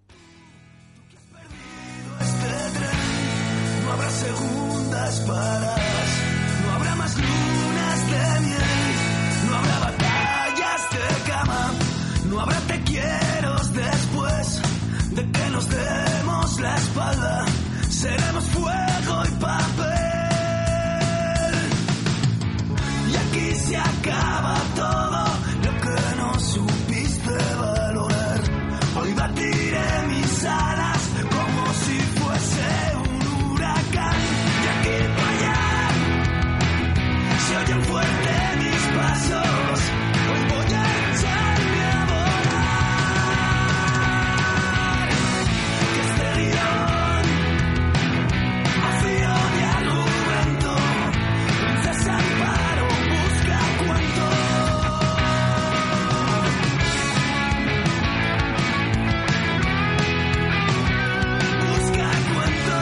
No habrá segundas paradas, no habrá más lunas de miel, no habrá batallas de cama, no habrá te quieros después de que nos demos la espalda, seremos fuego y papel. Y aquí se acaba todo lo que no supiste valorar. Hoy batiré mis alas como si fuese un huracán. De aquí para allá se oyen fuerte mis pasos. Hoy voy a echarme a volar. Que este guión vacío de argumento. Princesa Amparo busca cuento. Busca cuento.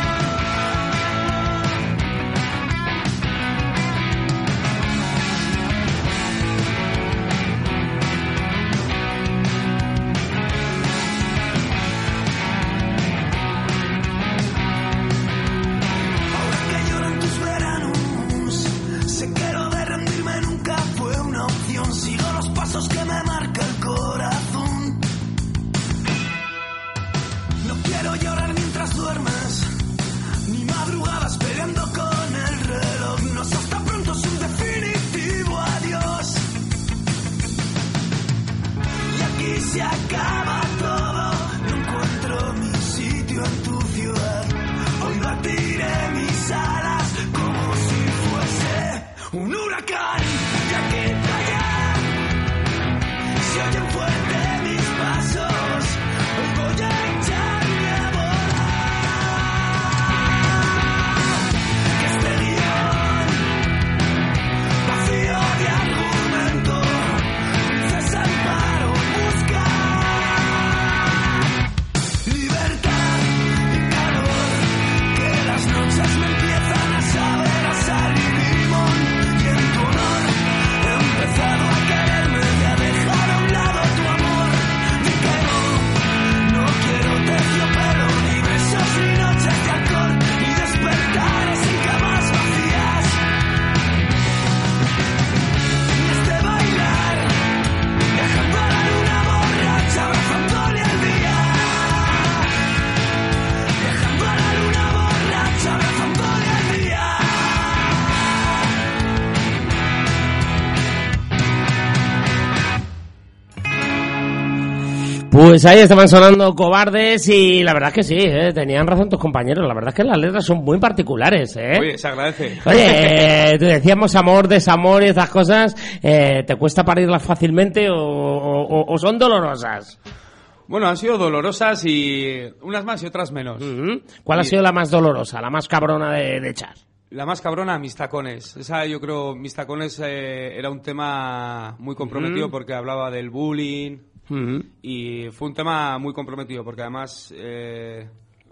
Ahora que lloran tus veranos, sé que lo de rendirme nunca fue una opción. Sigo los pasos que me marca el corazón. No quiero llorar mientras duermes, ni madrugadas peleando con el reloj. No sé, hasta pronto es un definitivo adiós. Y aquí se acaba todo, no encuentro mi sitio en tu ciudad. Hoy batiré mis alas como si fuese un huracán. Y aquí para allá se oyen fuerte mis pasos. Hoy voy a echarme a volar. Que este guión vacío de argumento. Princesa Amparo busca Pues ahí estaban sonando Cobardes y la verdad es que sí, ¿eh? Tenían razón tus compañeros. La verdad es que las letras son muy particulares, ¿eh? Oye, se agradece. Oye, eh, te decíamos amor, desamor y esas cosas. Eh, ¿Te cuesta parirlas fácilmente o, o, o son dolorosas? Bueno, han sido dolorosas y unas más y otras menos. Uh-huh. ¿Cuál y... ha sido la más dolorosa, la más cabrona de, de echar? La más cabrona, Mis Tacones. Esa, yo creo, Mis Tacones eh, era un tema muy comprometido uh-huh. porque hablaba del bullying uh-huh. y fue un tema muy comprometido porque además eh,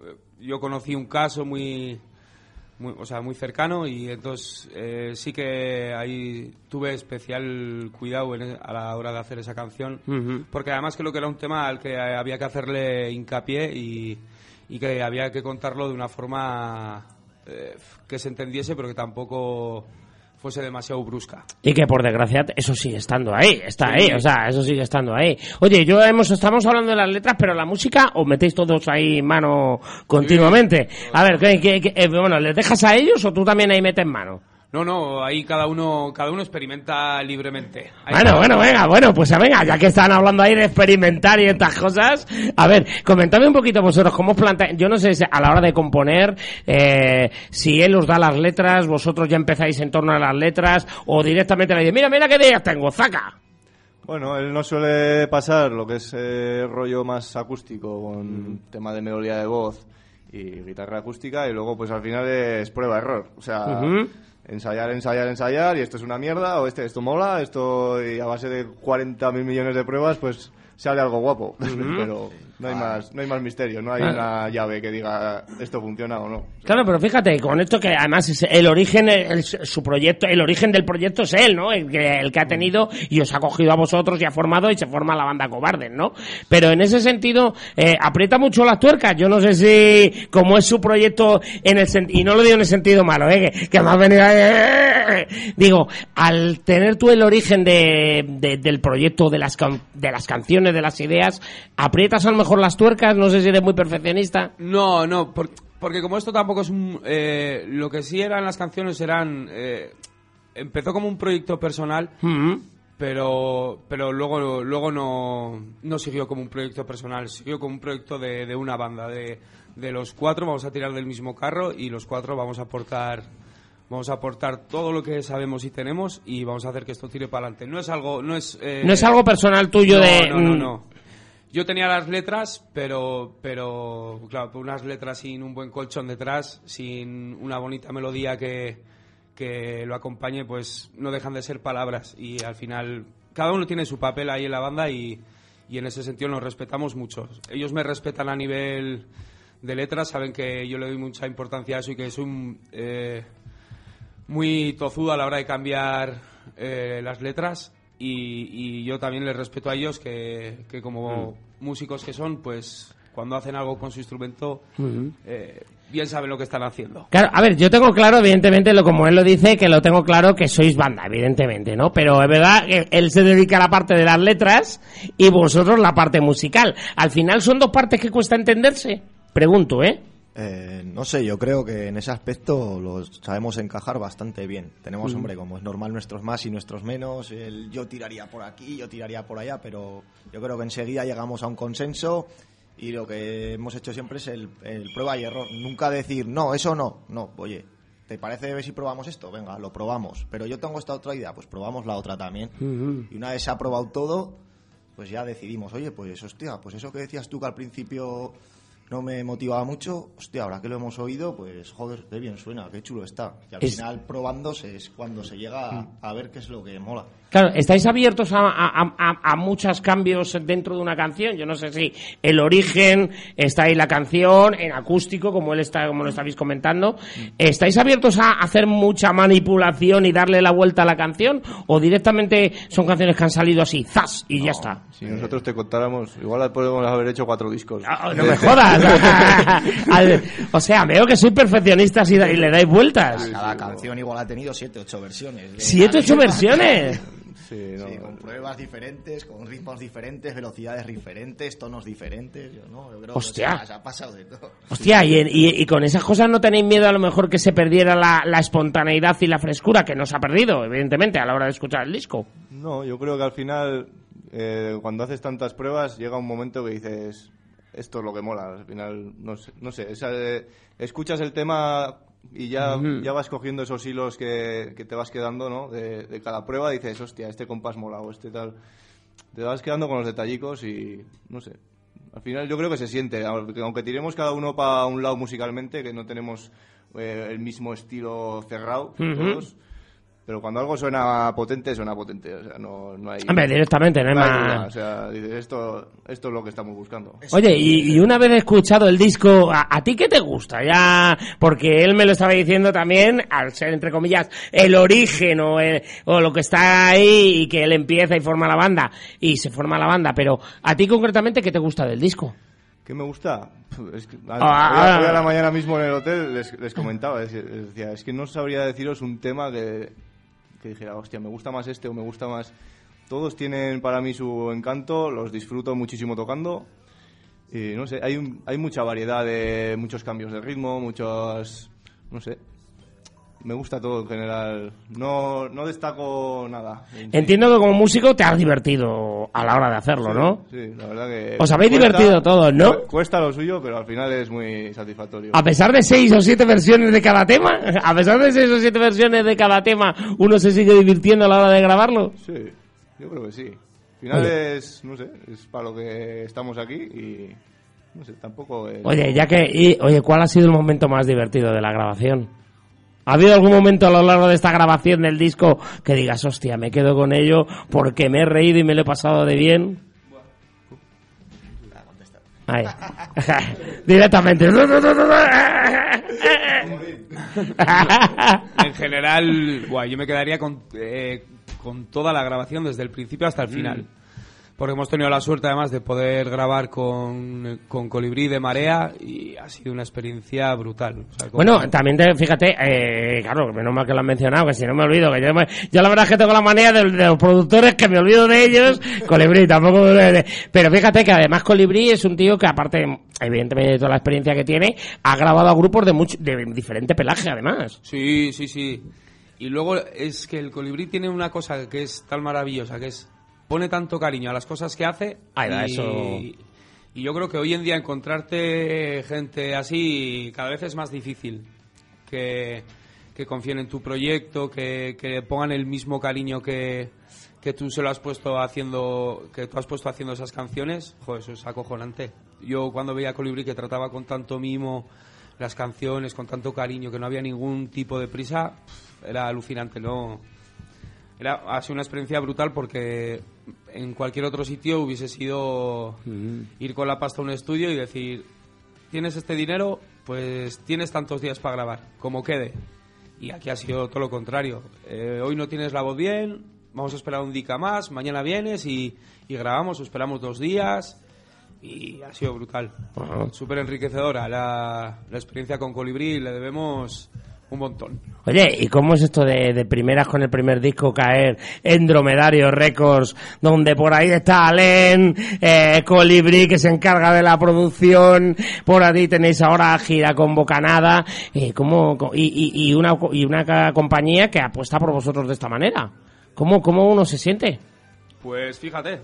yo conocí un caso muy, muy, o sea, muy cercano y entonces eh, sí que ahí tuve especial cuidado en, a la hora de hacer esa canción uh-huh. porque además creo que era un tema al que había que hacerle hincapié y, y que había que contarlo de una forma... Eh, que se entendiese pero que tampoco fuese demasiado brusca. Y que por desgracia eso sigue estando ahí, está sí. ahí, o sea, eso sigue estando ahí. Oye, yo hemos estamos hablando de las letras, pero la música os metéis todos ahí mano continuamente. Sí. A ver, ¿qué, qué, qué, eh, bueno, ¿les dejas a ellos o tú también ahí metes mano? No, no, ahí cada uno cada uno experimenta libremente. Ahí bueno, bueno, venga, bueno, pues venga, ya que están hablando ahí de experimentar y estas cosas, a ver, comentadme un poquito vosotros, cómo os planteáis, yo no sé si a la hora de componer, eh, si él os da las letras, vosotros ya empezáis en torno a las letras, o directamente le dice, mira, mira qué ideas tengo, zaca. Bueno, él no suele pasar lo que es eh, rollo más acústico, con mm. tema de melodía de voz y guitarra acústica, y luego pues al final es prueba-error, o sea... Uh-huh. Ensayar, ensayar, ensayar, y esto es una mierda, o este, esto mola, esto, y a base de cuarenta mil millones de pruebas, pues sale algo guapo. Uh-huh. Pero no hay más, no hay más misterio, no hay ah. una llave que diga esto funciona o no. Claro, pero fíjate, con esto que además es el origen, el, su proyecto, el origen del proyecto es él, ¿no? El que, el que ha tenido y os ha cogido a vosotros y ha formado y se forma la banda Cobardes, ¿no? Pero en ese sentido, eh, aprieta mucho las tuercas. Yo no sé si, como es su proyecto en el sentido, y no lo digo en el sentido malo, ¿eh? Que, que me ha venido, eh, digo, al tener tú el origen de, de del proyecto, de las, de las canciones, de las ideas, aprietas a lo mejor las tuercas, no sé si eres muy perfeccionista. No, no, por, porque como esto tampoco es un... Eh, lo que sí eran las canciones eran... Eh, empezó como un proyecto personal, mm-hmm. pero pero luego luego no, no siguió como un proyecto personal, siguió como un proyecto de, de una banda, de, de los cuatro vamos a tirar del mismo carro y los cuatro vamos a aportar... Vamos a aportar todo lo que sabemos y tenemos y vamos a hacer que esto tire para adelante. No es algo... No es, eh, no es algo personal tuyo no, de... No, no, no. Yo tenía las letras, pero, pero claro, unas letras sin un buen colchón detrás, sin una bonita melodía que, que lo acompañe, pues no dejan de ser palabras. Y al final, cada uno tiene su papel ahí en la banda y, y en ese sentido nos respetamos mucho. Ellos me respetan a nivel de letras, saben que yo le doy mucha importancia a eso y que soy un... Eh, muy tozudo a la hora de cambiar eh, las letras y, y yo también les respeto a ellos que, que como mm. músicos que son, pues cuando hacen algo con su instrumento mm-hmm. eh, bien saben lo que están haciendo. Claro, a ver, yo tengo claro, evidentemente, lo como él lo dice, que lo tengo claro que sois banda, evidentemente, ¿no? Pero es verdad que él se dedica a la parte de las letras y vosotros la parte musical. Al final son dos partes que cuesta entenderse. Pregunto, ¿eh? Eh, no sé, yo creo que en ese aspecto lo sabemos encajar bastante bien. Tenemos, mm. hombre, como es normal, nuestros más y nuestros menos. El yo tiraría por aquí, yo tiraría por allá, pero yo creo que enseguida llegamos a un consenso y lo que hemos hecho siempre es el, el prueba y error. Nunca decir, no, eso no. No, oye, ¿te parece ver si probamos esto? Venga, lo probamos. Pero yo tengo esta otra idea, pues probamos la otra también. Mm-hmm. Y una vez se ha probado todo, pues ya decidimos, oye, pues hostia, pues eso que decías tú que al principio... no me motivaba mucho, hostia, ahora que lo hemos oído, pues joder, qué bien suena, qué chulo está. Y al es... final probándose es cuando se llega a, a ver qué es lo que mola. Claro, ¿estáis abiertos a, a, a, a muchos cambios dentro de una canción? Yo no sé si el origen, está ahí la canción, en acústico, como él está, como lo estáis comentando. ¿Estáis abiertos a hacer mucha manipulación y darle la vuelta a la canción? ¿O directamente son canciones que han salido así, ¡zas! Y no, ya está? Si nosotros te contáramos, igual podemos haber hecho cuatro discos. No, no me jodas. O sea, veo que soy perfeccionistas y, y le dais vueltas. Cada canción igual ha tenido siete, ocho versiones. ¿Siete, ocho versiones? Sí, no, sí, con pruebas diferentes, con ritmos diferentes, velocidades diferentes, tonos diferentes. Yo, no, yo creo Hostia. que se ha pasado de todo. Hostia, y, y, y con esas cosas no tenéis miedo a lo mejor que se perdiera la, la espontaneidad y la frescura que no se ha perdido, evidentemente, a la hora de escuchar el disco. No, yo creo que al final eh, cuando haces tantas pruebas llega un momento que dices, esto es lo que mola. Al final, no sé, no sé esa, eh, escuchas el tema y ya, uh-huh. ya vas cogiendo esos hilos que, que te vas quedando, ¿no? De, de cada prueba dices, hostia, este compás mola o este tal. Te vas quedando con los detallicos y no sé. Al final yo creo que se siente, aunque tiremos cada uno para un lado musicalmente, que no tenemos eh, el mismo estilo cerrado, uh-huh. todos, pero cuando algo suena potente, suena potente, o sea, no, no hay... Hombre, directamente, no hay más... duda, o sea, dices, esto, esto es lo que estamos buscando. Oye, y, y una vez escuchado el disco, ¿a, ¿a ti qué te gusta? Ya, porque él me lo estaba diciendo también, al ser, entre comillas, el origen o, el, o lo que está ahí y que él empieza y forma la banda, y se forma la banda, pero ¿a ti concretamente qué te gusta del disco? ¿Qué me gusta? Es que, a, ah, hoy a la mañana mismo en el hotel les, les comentaba, les, les decía, es que no sabría deciros un tema que... que dijera, hostia, me gusta más este o me gusta más... Todos tienen para mí su encanto, los disfruto muchísimo tocando y no sé, hay, un, hay mucha variedad de muchos cambios de ritmo, muchos... no sé, me gusta todo en general, no, no destaco nada. Entiendo que como músico te has divertido a la hora de hacerlo, sí, ¿no? Sí, la verdad que... Os habéis cuesta, divertido todos, ¿no? Cuesta lo suyo, pero al final es muy satisfactorio. A pesar de seis o siete versiones de cada tema, a pesar de seis o siete versiones de cada tema, ¿uno se sigue divirtiendo a la hora de grabarlo? Sí, yo creo que sí. Al final Oye. es, no sé, es para lo que estamos aquí y... no sé, tampoco... Es... Oye, ya que... Y, oye, ¿cuál ha sido el momento más divertido de la grabación? ¿Ha habido algún momento a lo largo de esta grabación del disco que digas, hostia, me quedo con ello porque me he reído y me lo he pasado de bien? Ahí. Directamente. En general, buah, yo me quedaría con, eh, con toda la grabación desde el principio hasta el final. Mm. Porque hemos tenido la suerte además de poder grabar con, con Colibrí de Marea y ha sido una experiencia brutal. O sea, bueno, como... también te, fíjate, eh, claro, menos mal que lo han mencionado, que si no me olvido, que yo, me, yo la verdad es que tengo la manía de, de los productores que me olvido de ellos, Colibrí tampoco me olvido de... Pero fíjate que además Colibrí es un tío que aparte, evidentemente de toda la experiencia que tiene, ha grabado a grupos de, mucho, de diferente pelaje además. Sí, sí, sí. Y luego es que el Colibrí tiene una cosa que es tan maravillosa, que es pone tanto cariño a las cosas que hace. Ay, y, eso... y yo creo que hoy en día encontrarte gente así cada vez es más difícil, que, que confíen en tu proyecto, que, que pongan el mismo cariño que, que tú se lo has puesto haciendo, que tú has puesto haciendo esas canciones. Joder, eso es acojonante. Yo cuando veía a Colibrí que trataba con tanto mimo las canciones, con tanto cariño, que no había ningún tipo de prisa, era alucinante, ¿no? Era, ha sido una experiencia brutal porque en cualquier otro sitio hubiese sido uh-huh. ir con la pasta a un estudio y decir, tienes este dinero, pues tienes tantos días para grabar, como quede. Y aquí ha sido todo lo contrario. Eh, hoy no tienes la voz bien, vamos a esperar un día más, mañana vienes y, y grabamos, o esperamos dos días y ha sido brutal. Uh-huh. Súper enriquecedora la, la experiencia con Colibrí, le debemos... un montón. Oye, ¿y cómo es esto de, de primeras con el primer disco caer en Dromedario Records, donde por ahí está Alén, eh, Colibrí, que se encarga de la producción, por ahí tenéis ahora gira con Bocanada, eh, ¿cómo, y, y, y, una, y una compañía que apuesta por vosotros de esta manera? ¿Cómo, cómo uno se siente? Pues fíjate,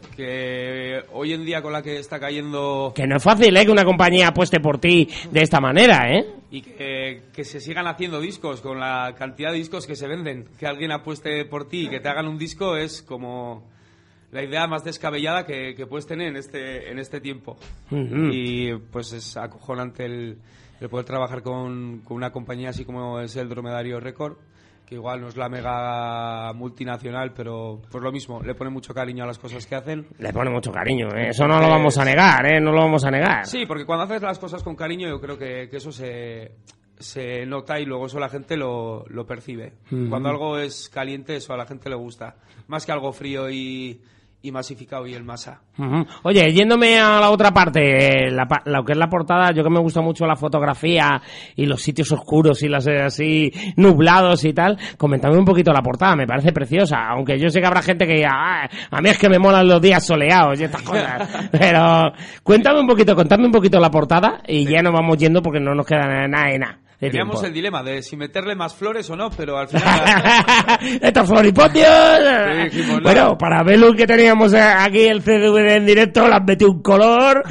que hoy en día con la que está cayendo... Que no es fácil, ¿eh? Que una compañía apueste por ti de esta manera, ¿eh? Y que, que se sigan haciendo discos con la cantidad de discos que se venden. Que alguien apueste por ti y que te hagan un disco es como la idea más descabellada que, que puedes tener en este, en este tiempo. Uh-huh. Y pues es acojonante el, el poder trabajar con, con una compañía así como es el Dromedario Record, que igual no es la mega multinacional, pero pues lo mismo, le pone mucho cariño a las cosas que hacen. Le pone mucho cariño, ¿eh? Eso no lo vamos a negar, ¿eh? No lo vamos a negar. Sí, porque cuando haces las cosas con cariño yo creo que, que eso se, se nota y luego eso la gente lo, lo percibe. Mm. Cuando algo es caliente, eso a la gente le gusta. Más que algo frío y... y masificado y el masa. Uh-huh. Oye, yéndome a la otra parte, eh, la, lo que es la portada, yo que me gusta mucho la fotografía y los sitios oscuros y las eh, así nublados y tal, comentadme un poquito la portada, me parece preciosa, aunque yo sé que habrá gente que diga, ah, a mí es que me molan los días soleados y estas cosas, pero cuéntame un poquito, contadme un poquito la portada y ya nos vamos yendo porque no nos queda nada de nada. de Teníamos tiempo. el dilema de si meterle más flores o no, pero al final... ¡Estos floripondios! Sí, dijimos, bueno, no. para Belun, que teníamos aquí el C D V D en directo, le han metido un color.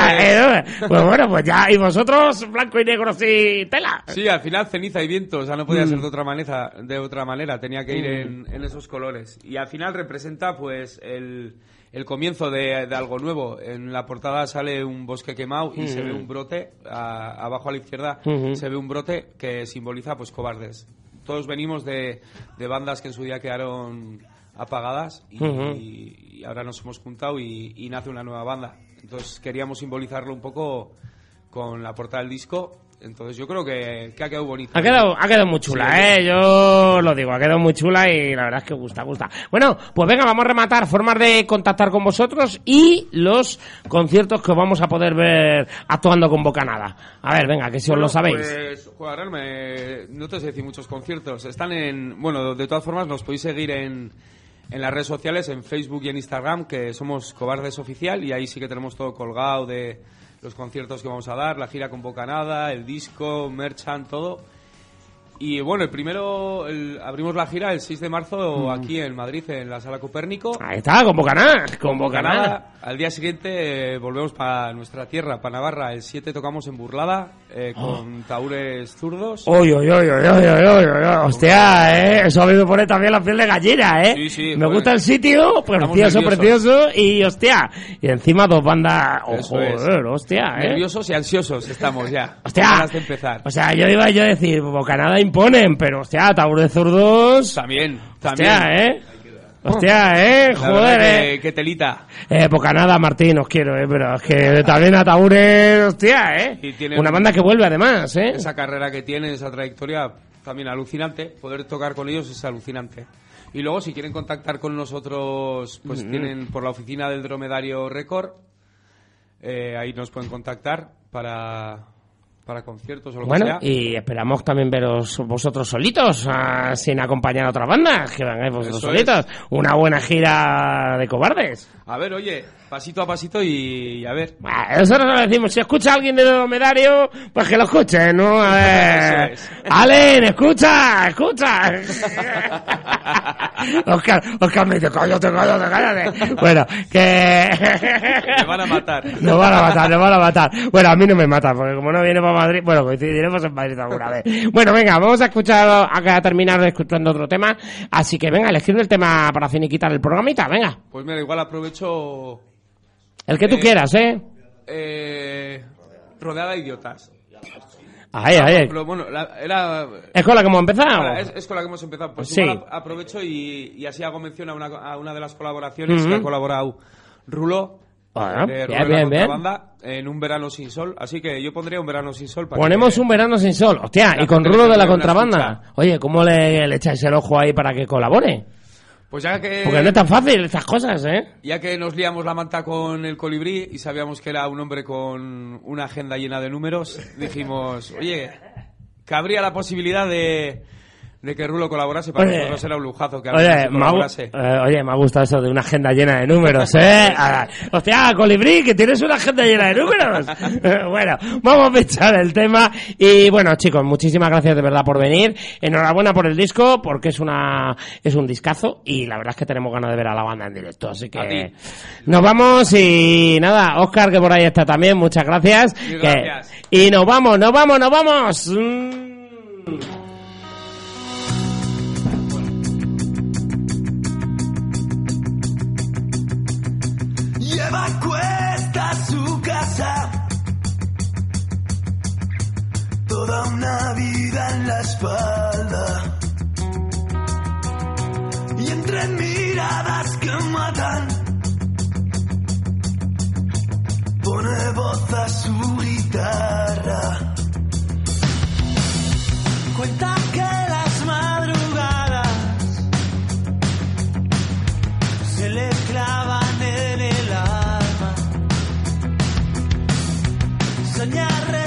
Pues bueno, pues ya, y vosotros, blanco y negro sin tela. Sí, al final ceniza y viento, o sea, no podía Mm. ser de otra manera, de otra manera, tenía que ir Mm. en, en esos colores. Y al final representa, pues, el, el comienzo de, de algo nuevo. En la portada sale un bosque quemado y Mm. se ve un brote, a- abajo a la izquierda Mm. se ve un brote que simboliza, pues, cobardes. Todos venimos de, de bandas que en su día quedaron apagadas y, Ujú. y- y ahora nos hemos juntado y, y nace una nueva banda. Entonces queríamos simbolizarlo un poco con la portada del disco. Entonces yo creo que, que ha quedado bonito. Ha quedado, ha quedado muy chula, Sí, ¿eh? Yo lo digo, ha quedado muy chula y la verdad es que gusta, gusta. Bueno, pues venga, vamos a rematar formas de contactar con vosotros y los conciertos que vamos a poder ver actuando con Bocanada. A ver, venga, que si os lo sabéis. Pues, joder, me, no te sé decir muchos conciertos. Están en... Bueno, de todas formas, nos podéis seguir en, en las redes sociales, en Facebook y en Instagram, que somos Cobardes Oficial, y ahí sí que tenemos todo colgado de los conciertos que vamos a dar, la gira con Bocanada, el disco, merchant, todo. Y bueno, el primero, el- abrimos la gira el seis de marzo aquí en Madrid, en la Sala Copérnico. Ahí está, con Bocanada, con Bocanada. Bocanada. Al día siguiente eh, volvemos para nuestra tierra, para Navarra. El siete tocamos en Burlada eh, con taúres zurdos. Uy, uy, uy, uy, uy, uy, uy, uy, hostia, eh, eso a mí me pone también la piel de gallina, eh. Sí, sí, me joder. gusta el sitio, precioso, nerviosos. precioso, y hostia, y encima dos bandas, oh, Eso es. joder, hostia, eh. Nerviosos y ansiosos estamos ya. Hostia, Con ganas de empezar. o sea, yo iba yo a decir, Bocanada imponen, pero hostia, taúres zurdos, También, también. hostia, eh. Hostia, eh, La joder, verdad eh. que, que telita. Eh, Bocanada, Martín, os quiero, eh, pero es que también Ataúres, hostia, eh. Y tiene Una un- banda que vuelve además, eh. Esa carrera que tiene, esa trayectoria, también alucinante. Poder tocar con ellos es alucinante. Y luego, si quieren contactar con nosotros, pues Mm. tienen por la oficina del Dromedario Record. Eh, ahí nos pueden contactar para, para conciertos o lo Bueno, que sea. y esperamos también veros vosotros solitos, ah, sin acompañar a otras bandas, que vengáis vosotros Eso solitos. Una buena gira de Cobardes. A ver, oye, pasito a pasito y, y a ver. Bah, nosotros nos decimos, si escucha a alguien de Dromedario, pues que lo escuche, ¿no? A ver. Eso es. Alen, escucha, escucha. Oscar, Oscar me dice, cállate, cállate, cállate. Bueno, que... Me van a matar. Nos van a matar, nos van a matar. Bueno, a mí no me mata, porque como no viene para Madrid, bueno, coincidiremos en Madrid alguna vez. Bueno, venga, vamos a escuchar, a terminar escuchando otro tema. Así que venga, elegid el tema para finiquitar el programita, venga. Pues mira, igual aprovecho... El que tú Eh, quieras, ¿eh? Eh, rodeada de idiotas. Ahí, ahí. Pero bueno, la- era... ¿Es con la que hemos empezado? Ahora, es, es con la que hemos empezado. Pues Sí. igual ap- aprovecho y, y así hago mención a una, a una de las colaboraciones Ujú. que ha colaborado Rulo. Bueno, de bien, Rulo y la bien, bien. Contrabanda, en Un Verano Sin Sol. Así que yo pondría Un Verano Sin Sol. Para Ponemos que- un verano sin sol. Hostia, La y con gente Rulo que de la quiere una contrabanda. escucha. Oye, ¿cómo le, le echáis el ojo ahí para que colabore? Pues ya que... Porque no es tan fácil estas cosas, ¿eh? Ya que nos liamos la manta con el colibrí y sabíamos que era un hombre con una agenda llena de números, dijimos, oye, que habría la posibilidad de, de que Rulo colaborase. Para Oye, nosotros era un lujazo que alguien Oye, así me ha, gu- colaborase. eh, oye, me ha gustado eso de una agenda llena de números, ¿eh? Ah, hostia, Colibrí, que tienes una agenda llena de números. Eh, bueno, vamos a echar el tema. Y bueno, chicos, muchísimas gracias de verdad por venir. Enhorabuena por el disco, porque es una es un discazo y la verdad es que tenemos ganas de ver a la banda en directo. Así A que ti. nos vamos y nada, Óscar, que por ahí está también, muchas gracias. Mil Que- gracias. y nos vamos, nos vamos, nos vamos. Mm. Lleva cuesta su casa, toda una vida en la espalda, y entre miradas que matan, pone voz a su guitarra. Cuenta que las madrugadas se le clavan en el alma. Soñar